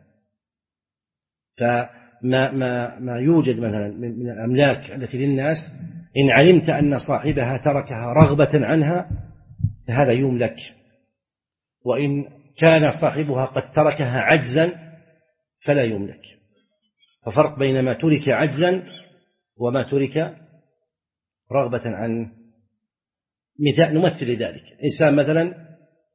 فما ما ما يوجد مثلا من الأملاك التي للناس إن علمت أن صاحبها تركها رغبة عنها فهذا يملك، وإن كان صاحبها قد تركها عجزا فلا يملك. ففرق بين ما ترك عجزا وما ترك رغبة عنه. مثال نمثل لذلك إنسان مثلا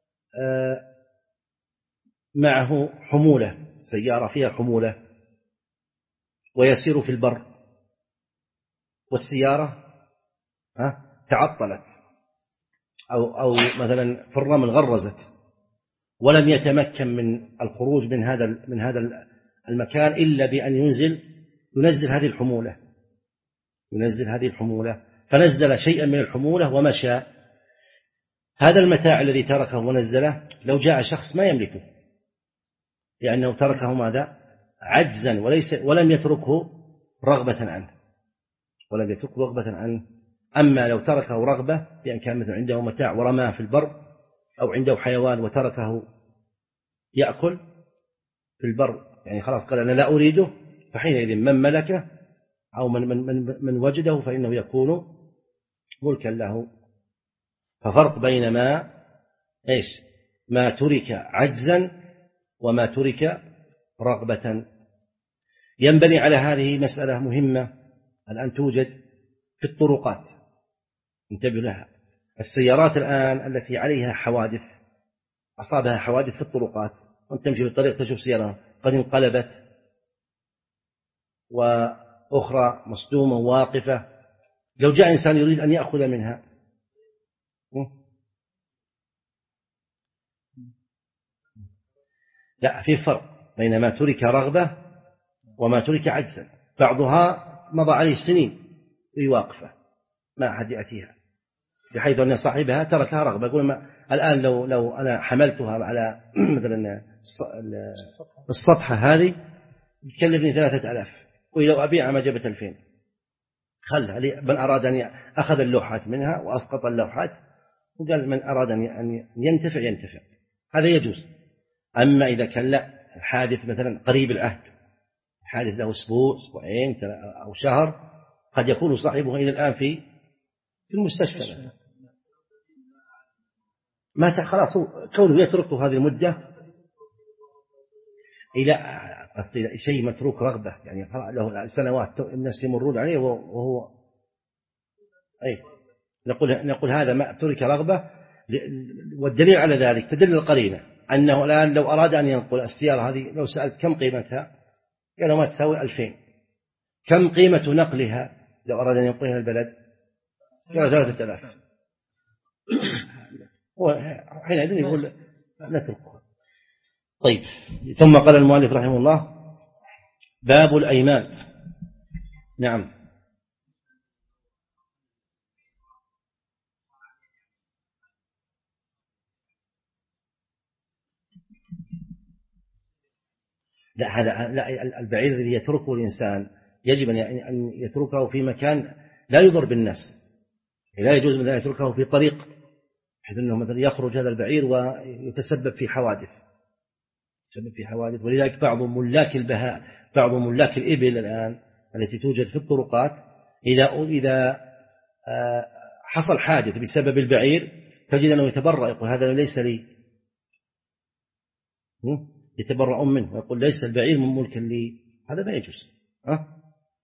معه حمولة، سيارة فيها حمولة ويسير في البر والسيارة تعطلت أو, أو مثلا في الرمل غرزت ولم يتمكن من الخروج من هذا من هذا المكان إلا بأن ينزل ينزل هذه الحمولة ينزل هذه الحمولة فنزل شيئا من الحمولة ومشى. هذا المتاع الذي تركه ونزله لو جاء شخص ما يملكه لأنه تركه ماذا؟ عجزا وليس ولم يتركه رغبة عنه ولم يتركه رغبة عنه. أما لو تركه رغبة بأن كان مثلا عنده متاع ورماه في البر أو عنده حيوان وتركه يأكل في البر يعني خلاص قال أنا لا أريده، فحينئذ من ملكه أو من, من, من, من وجده فإنه يكون ملكا له. ففرق بين ما إيش ما ترك عجزا وما ترك رغبة. ينبني على هذه مسألة مهمة الآن توجد في الطرقات، انتبهوا لها. السيارات الآن التي عليها حوادث أصابها حوادث في الطرقات، وأنت تمشي في الطريق تشوف سيارة قد انقلبت وأخرى مصدومة واقفة، لو جاء إنسان يريد أن يأخذ منها لا، في فرق بين ما ترك رغبة وما ترك عجزا. بعضها مضى عليه سنين واقفة ما أحد يأتيها بحيث أن صاحبها تركها رغبة. يقول ما الآن لو لو أنا حملتها على مثلا السطحة هذه تكلفني ثلاثة آلاف ولو أبيعها ما جابت ألفين، خلها من أراد أن أخذ اللوحات منها وأسقط اللوحات وقال من أراد أن ينتفع ينتفع، هذا يجوز. أما إذا كان لا الحادث مثلا قريب العهد، حادث له أسبوع أسبوعين أو شهر، قد يكون صاحبه إلى الآن في في المستشفى ما خلاص كونه يتركه هذه المدة إلى قصدي شيء متروك رغبة يعني له سنوات الناس يمرون عليه وهو أي نقول نقول هذا ما ترك رغبة. والدليل على ذلك تدل القرينة أنه الآن لو أراد أن ينقل السيارة هذه لو سألت كم قيمتها قالوا ما تساوي ألفين. كم قيمة نقلها لو أراد أن ينقلها البلد؟ قالوا ثلاثة آلاف. حينئذ يقول نتركها. طيب ثم قال المؤلف رحمه الله باب الأيمان. نعم لا هذا لا البعير الذي يتركه الإنسان يجب أن يتركه في مكان لا يضر بالناس، لا يجوز مثلا يتركه في طريق بحيث أنه مثلا يخرج هذا البعير ويتسبب في حوادث يتسبب في حوادث. ولذلك بعض ملاك البهاء بعض ملاك الإبل الآن التي توجد في الطرقات إذا إذا حصل حادث بسبب البعير تجد أنه يتبرأ، يقول هذا ليس لي، يتبرأ منه ويقول ليس البعير من ملك لي، هذا ما يجوز. أه؟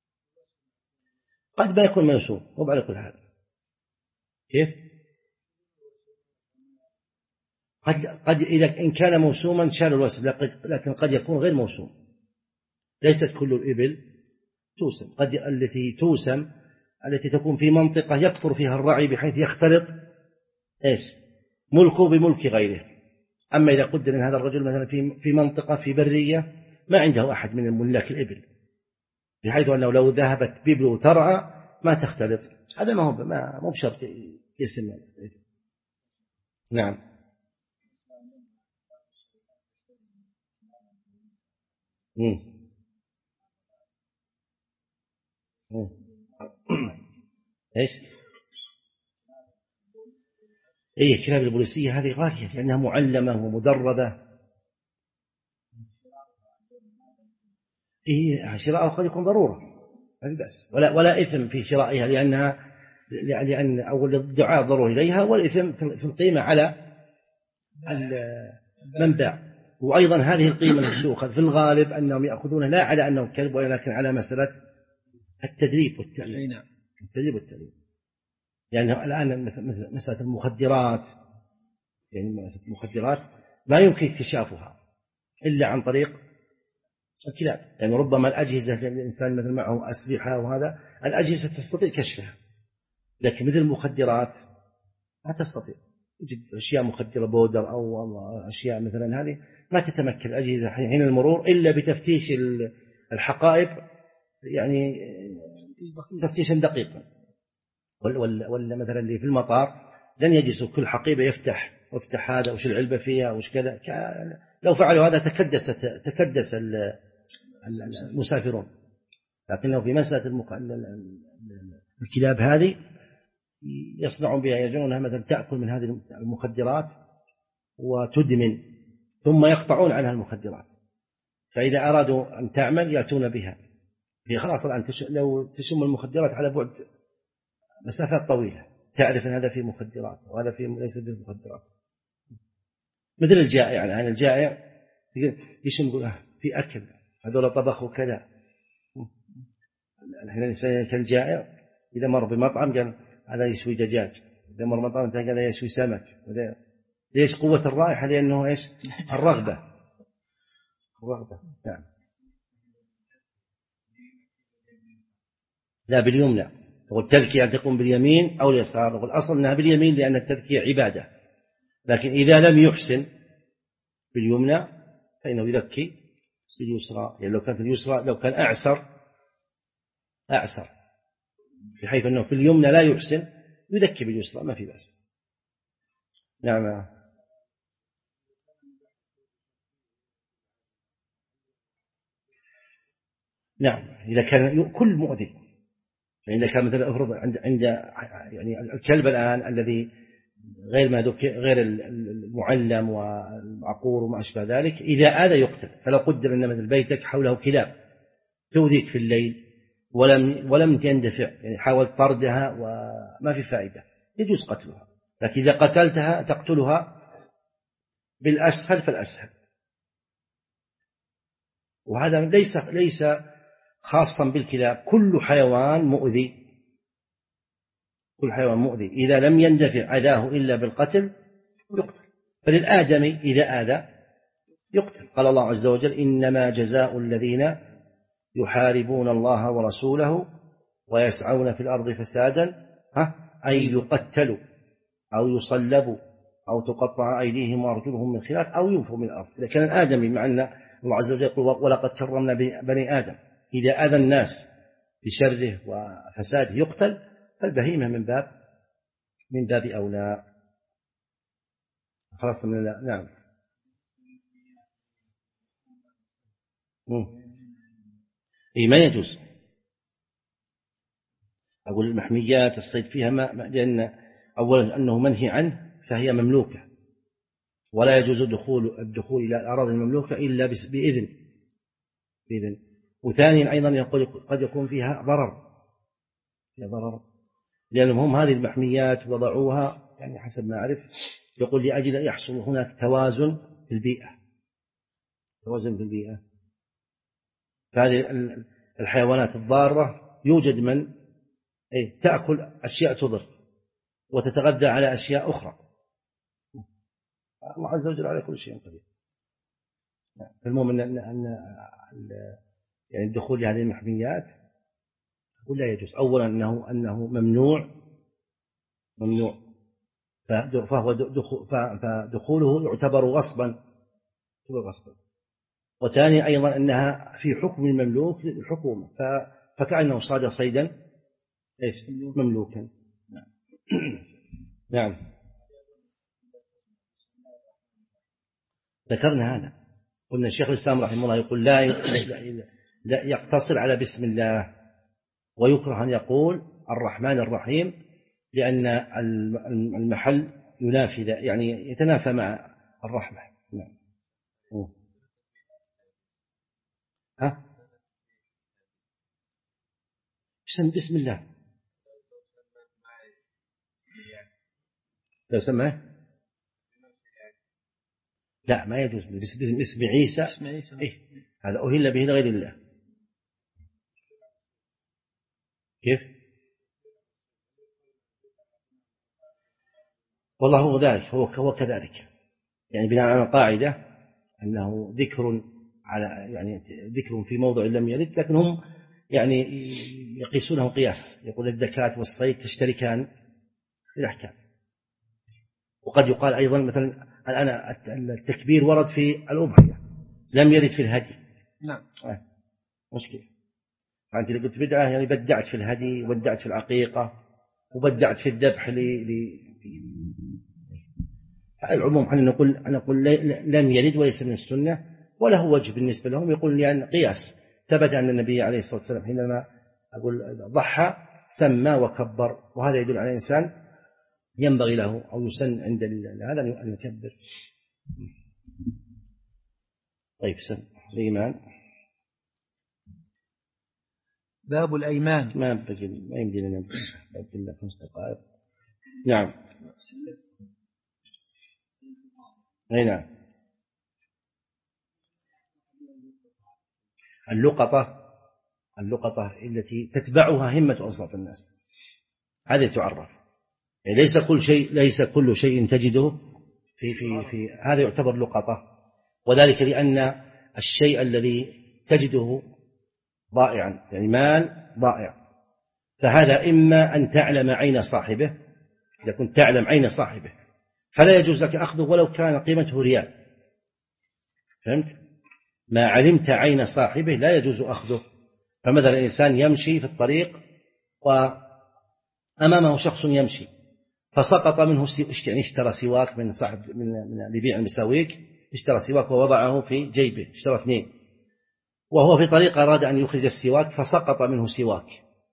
قد ما يكون موسوم وبعد كل هذا كيف؟ قد, قد إذا إن كان موسوما شال الوسم، لكن قد يكون غير موسوم. ليست كل الإبل توسم، قد التي توسم التي تكون في منطقة يكثر فيها الرعي بحيث يختلط إيش ملكه بملك غيره. أما إذا قدر أن هذا الرجل مثلا في في منطقة في برية ما عنده أحد من ملاك الإبل، بحيث أنه لو ذهبت بإبله ترعى ما تختلط، هذا ما هو ما مو بشرط يسمى. نعم. مم. مم. إيش؟ إيه الكلاب البوليسية هذه غالية لأنها معلمة ومدربة. إيه شراءها قد يكون ضرورة لا بأس، ولا ولا إثم في شرائها، لأنها لأن أول الدعاء ضروري إليها، والإثم في القيمة على المنبع. وأيضا هذه القيمة التي تؤخذ في الغالب أنهم يأخذونها لا على أنه كلب، ولكن على مسألة التدريب والتعليم. التدريب والتعليم يعني الآن مسألة المخدرات، يعني مسألة المخدرات لا يمكن اكتشافها إلا عن طريق الكلاب، يعني ربما الأجهزة الإنسان مثل معه أسلحة وهذا الأجهزة تستطيع كشفها، لكن مثل المخدرات ما تستطيع. يجد أشياء مخدرة بودر أو أشياء مثلا هذه ما تتمكن الأجهزة حين المرور إلا بتفتيش الحقائب، يعني تفتيشا دقيقا. ولا, ولا مثلا اللي في المطار لن يجلسوا كل حقيبة يفتح وافتح هذا وش العلبة فيها وش كذا، لو فعلوا هذا تكدس تكدس المسافرون. لكنه في مسألة المق... الكلاب هذه يصنعون بها، يجعلونها مثلا تأكل من هذه المخدرات وتدمن، ثم يقطعون عنها المخدرات، فإذا أرادوا أن تعمل يأتون بها. هي خلاص الآن تش... لو تشم المخدرات على بعد مسافات طويلة تعرف أن هذا فيه مخدرات وهذا فيه ليس فيه مخدرات. مثل الجائع، يعني الجائع يشم يقول في أكل هذول طبخوا كذا. الإنسان كالجائع إذا مر بمطعم قال هذا يشوي دجاج، إذا مر بمطعم قال هذا يشوي سمك. ليش قوة الرائحة؟ لأنه إيش الرغبة. الرغبة نعم. لا باليمنى، والتذكية أن تكون باليمين أو اليسار، والأصل أنها باليمين لأن التذكية عبادة، لكن إذا لم يحسن باليمنى فإنه يذكي باليسرى. يعني لو كانت اليسرى لو كان أعسر أعسر بحيث أنه في اليمنى لا يحسن يذكي باليسرى ما في بأس. نعم. نعم إذا كان كل مؤذي، يعني إذا كان مثلا أفرض عند عند يعني الكلب الآن الذي غير ما غير المعلم والمعقور وما أشبه ذلك، إذا آذى يقتل. فلو قدر أن مثل بيتك حوله كلاب تؤذيك في الليل ولم ولم تندفع، يعني حاول طردها وما في فائدة، يجوز قتلها. لكن إذا قتلتها تقتلها بالأسهل فالأسهل. وهذا ليس ليس خاصا بالكلاب، كل حيوان مؤذي، كل حيوان مؤذي إذا لم يندفع أذاه إلا بالقتل يقتل. فللآدمي إذا آذى يقتل. قال الله عز وجل إنما جزاء الذين يحاربون الله ورسوله ويسعون في الأرض فسادا أن يقتلوا أو يصلبوا أو تقطع أيديهم وأرجلهم من خلاف أو ينفوا من الأرض. إذا كان الآدمي، مع أن الله عز وجل يقول ولقد كرمنا بني آدم، إذا آذى الناس بشره وفساده يقتل، فالبهيمة من باب من باب أولى. خلاص من الله. نعم. إيه ما يجوز. أقول المحميات الصيد فيها ما لأن أولا أنه منهي عنه فهي مملوكة، ولا يجوز الدخول الدخول إلى الأراضي المملوكة إلا بإذن بإذن. وثانيا أيضا يقول قد يكون فيها ضرر، فيها ضرر لأنهم هم هذه المحميات وضعوها يعني حسب ما أعرف، يقول لأجل أن يحصل هناك توازن في البيئة، توازن في البيئة. فهذه الحيوانات الضارة يوجد من تأكل أشياء تضر وتتغذى على أشياء أخرى. الله عز وجل على كل شيء قدير. المهم أن أن يعني الدخول لهذه المحميات يقول لا يجوز. أولا أنه أنه ممنوع ممنوع فهو فدخوله يعتبر غصبا غصبا. وثانيا أيضا أنها في حكم المملوك للحكومة، فكأنه صاد صيدا إيش مملوكا. نعم. نعم ذكرنا هذا، قلنا الشيخ الإسلام رحمه الله يقول لا لا يقتصر على بسم الله، ويكره أن يقول الرحمن الرحيم، لأن المحل ينافي يعني يتنافى مع الرحمة. نعم. ها بسم الله لو سماه لا ما يجوز باسم عيسى إيه؟ هذا أهل به لغير الله. كيف؟ والله هو ذلك، هو هو كذلك، يعني بناء على القاعدة أنه ذكر على يعني ذكر في موضع لم يرد، لكن هم يعني يقيسونه قياس، يقول الزكاة والصيد تشتركان في الأحكام. وقد يقال أيضا مثلا الآن التكبير ورد في الأضحية لم يرد في الهدي. نعم آه. مشكلة. فأنت اللي قلت بدعة يعني بدعت في الهدي وبدعت في العقيقة وبدعت في الذبح ل العموم. حنا نقول نقول لم يرد وليس من السنة وله وجه بالنسبة لهم، يقول يعني قياس. ثبت أن النبي عليه الصلاة والسلام حينما أقول ضحى سمى وكبر، وهذا يدل على الإنسان ينبغي له أو يسن عند هذا أن يكبر. طيب سن الإيمان باب الأيمان. ما بقي ما يمدينا ننتهي إلا خمس دقائق. نعم أي نعم. اللقطة اللقطة التي تتبعها همة أوساط الناس، هذه تعرف. يعني ليس كل شيء ليس كل شيء تجده في في في هذا يعتبر لقطة، وذلك لأن الشيء الذي تجده ضائعا يعني مال ضائع، فهذا إما أن تعلم عين صاحبه، إذا كنت تعلم عين صاحبه فلا يجوز لك أخذه ولو كان قيمته ريال. فهمت؟ ما علمت عين صاحبه لا يجوز أخذه. فمثلا الإنسان يمشي في الطريق وأمامه شخص يمشي فسقط منه يعني اشترى سواك من صاحب من من يبيع المساويك، اشترى سواك ووضعه في جيبه، اشترى اثنين، وهو في طريق أراد أن يخرج السواك فسقط منه سواك،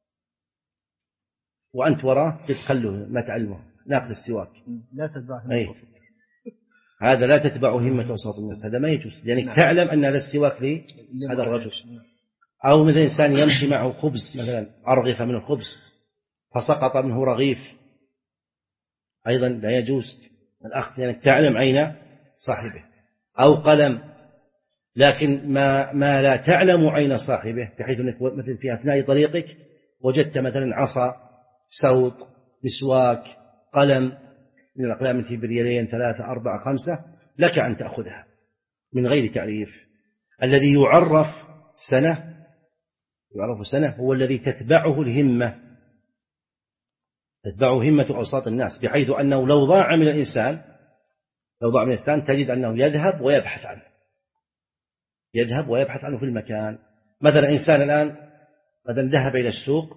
وأنت وراه تتخله ما تعلمه ناقض السواك. لا تتبع أي. هذا لا تتبع همة وسط الناس، هذا ما يجوز لأنك يعني تعلم أن هذا السواك لي هذا الرجل. أو مثل إنسان يمشي معه خبز مثلا أرغفة من الخبز فسقط منه رغيف، أيضا لا يجوز الأخذ لأنك يعني تعلم عين صاحبه. أو قلم لكن ما ما لا تعلم عين صاحبه، بحيث أنك مثل في أثناء طريقك وجدت مثلا عصا سوط مسواك قلم من الأقلام في بريالين ثلاثة أربعة خمسة، لك أن تأخذها من غير تعريف. الذي يعرف سنة يعرف سنة هو الذي تتبعه الهمة، تتبعه همة أوساط الناس، بحيث أنه لو ضاع من الإنسان لو ضاع من الإنسان تجد أنه يذهب ويبحث عنه يذهب ويبحث عنه في المكان. مثلا إنسان الآن مثلا ذهب إلى السوق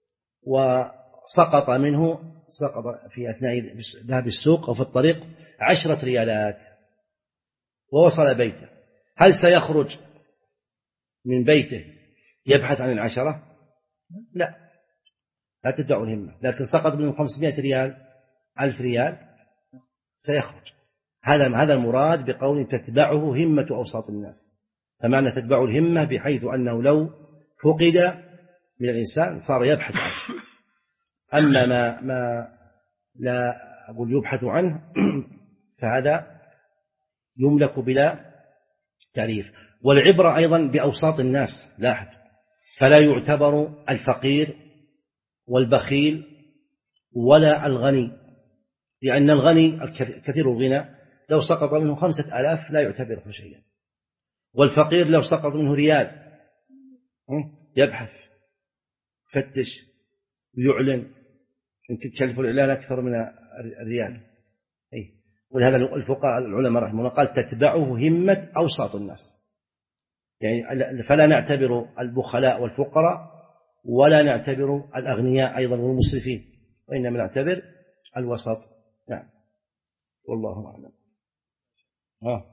وسقط منه سقط في أثناء ذهاب السوق أو في الطريق عشرة ريالات ووصل بيته، هل سيخرج من بيته يبحث عن العشرة؟ لا، لا تدعو الهمة. لكن سقط منه خمسمائة ريال ألف ريال سيخرج. هذا هذا المراد بقول تتبعه همة أوساط الناس. فمعنى تتبع الهمة بحيث أنه لو فقد من الإنسان صار يبحث عنه. أما ما, ما لا أقول يبحث عنه فهذا يملك بلا تعريف. والعبرة أيضا بأوساط الناس، لاحظ، فلا يعتبر الفقير والبخيل ولا الغني، لأن الغني كثير الغنى لو سقط منه خمسة آلاف لا يعتبره شيئا، والفقير لو سقط منه ريال يبحث فتش ويعلن، يمكن تكلف الإعلان أكثر من الريال. ولهذا الفقهاء العلماء رحمه الله قال تتبعه همة أوساط الناس، يعني فلا نعتبر البخلاء والفقراء ولا نعتبر الأغنياء أيضا والمسرفين، وإنما نعتبر الوسط. نعم والله أعلم. ها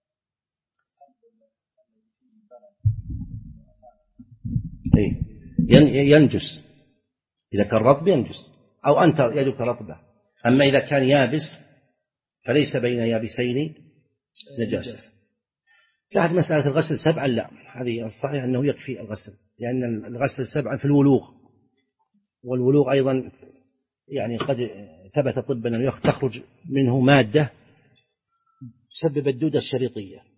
ينجس إذا كان رطب ينجس، أو أنت يدك رطبة. أما إذا كان يابس فليس بين يابسين نجاسة. كانت مسألة الغسل سبعا، لا، هذه الصحيح أنه يكفي الغسل، لأن الغسل سبعا في الولوغ، والولوغ أيضا يعني قد ثبت طبا أنه تخرج منه مادة تسبب الدودة الشريطية،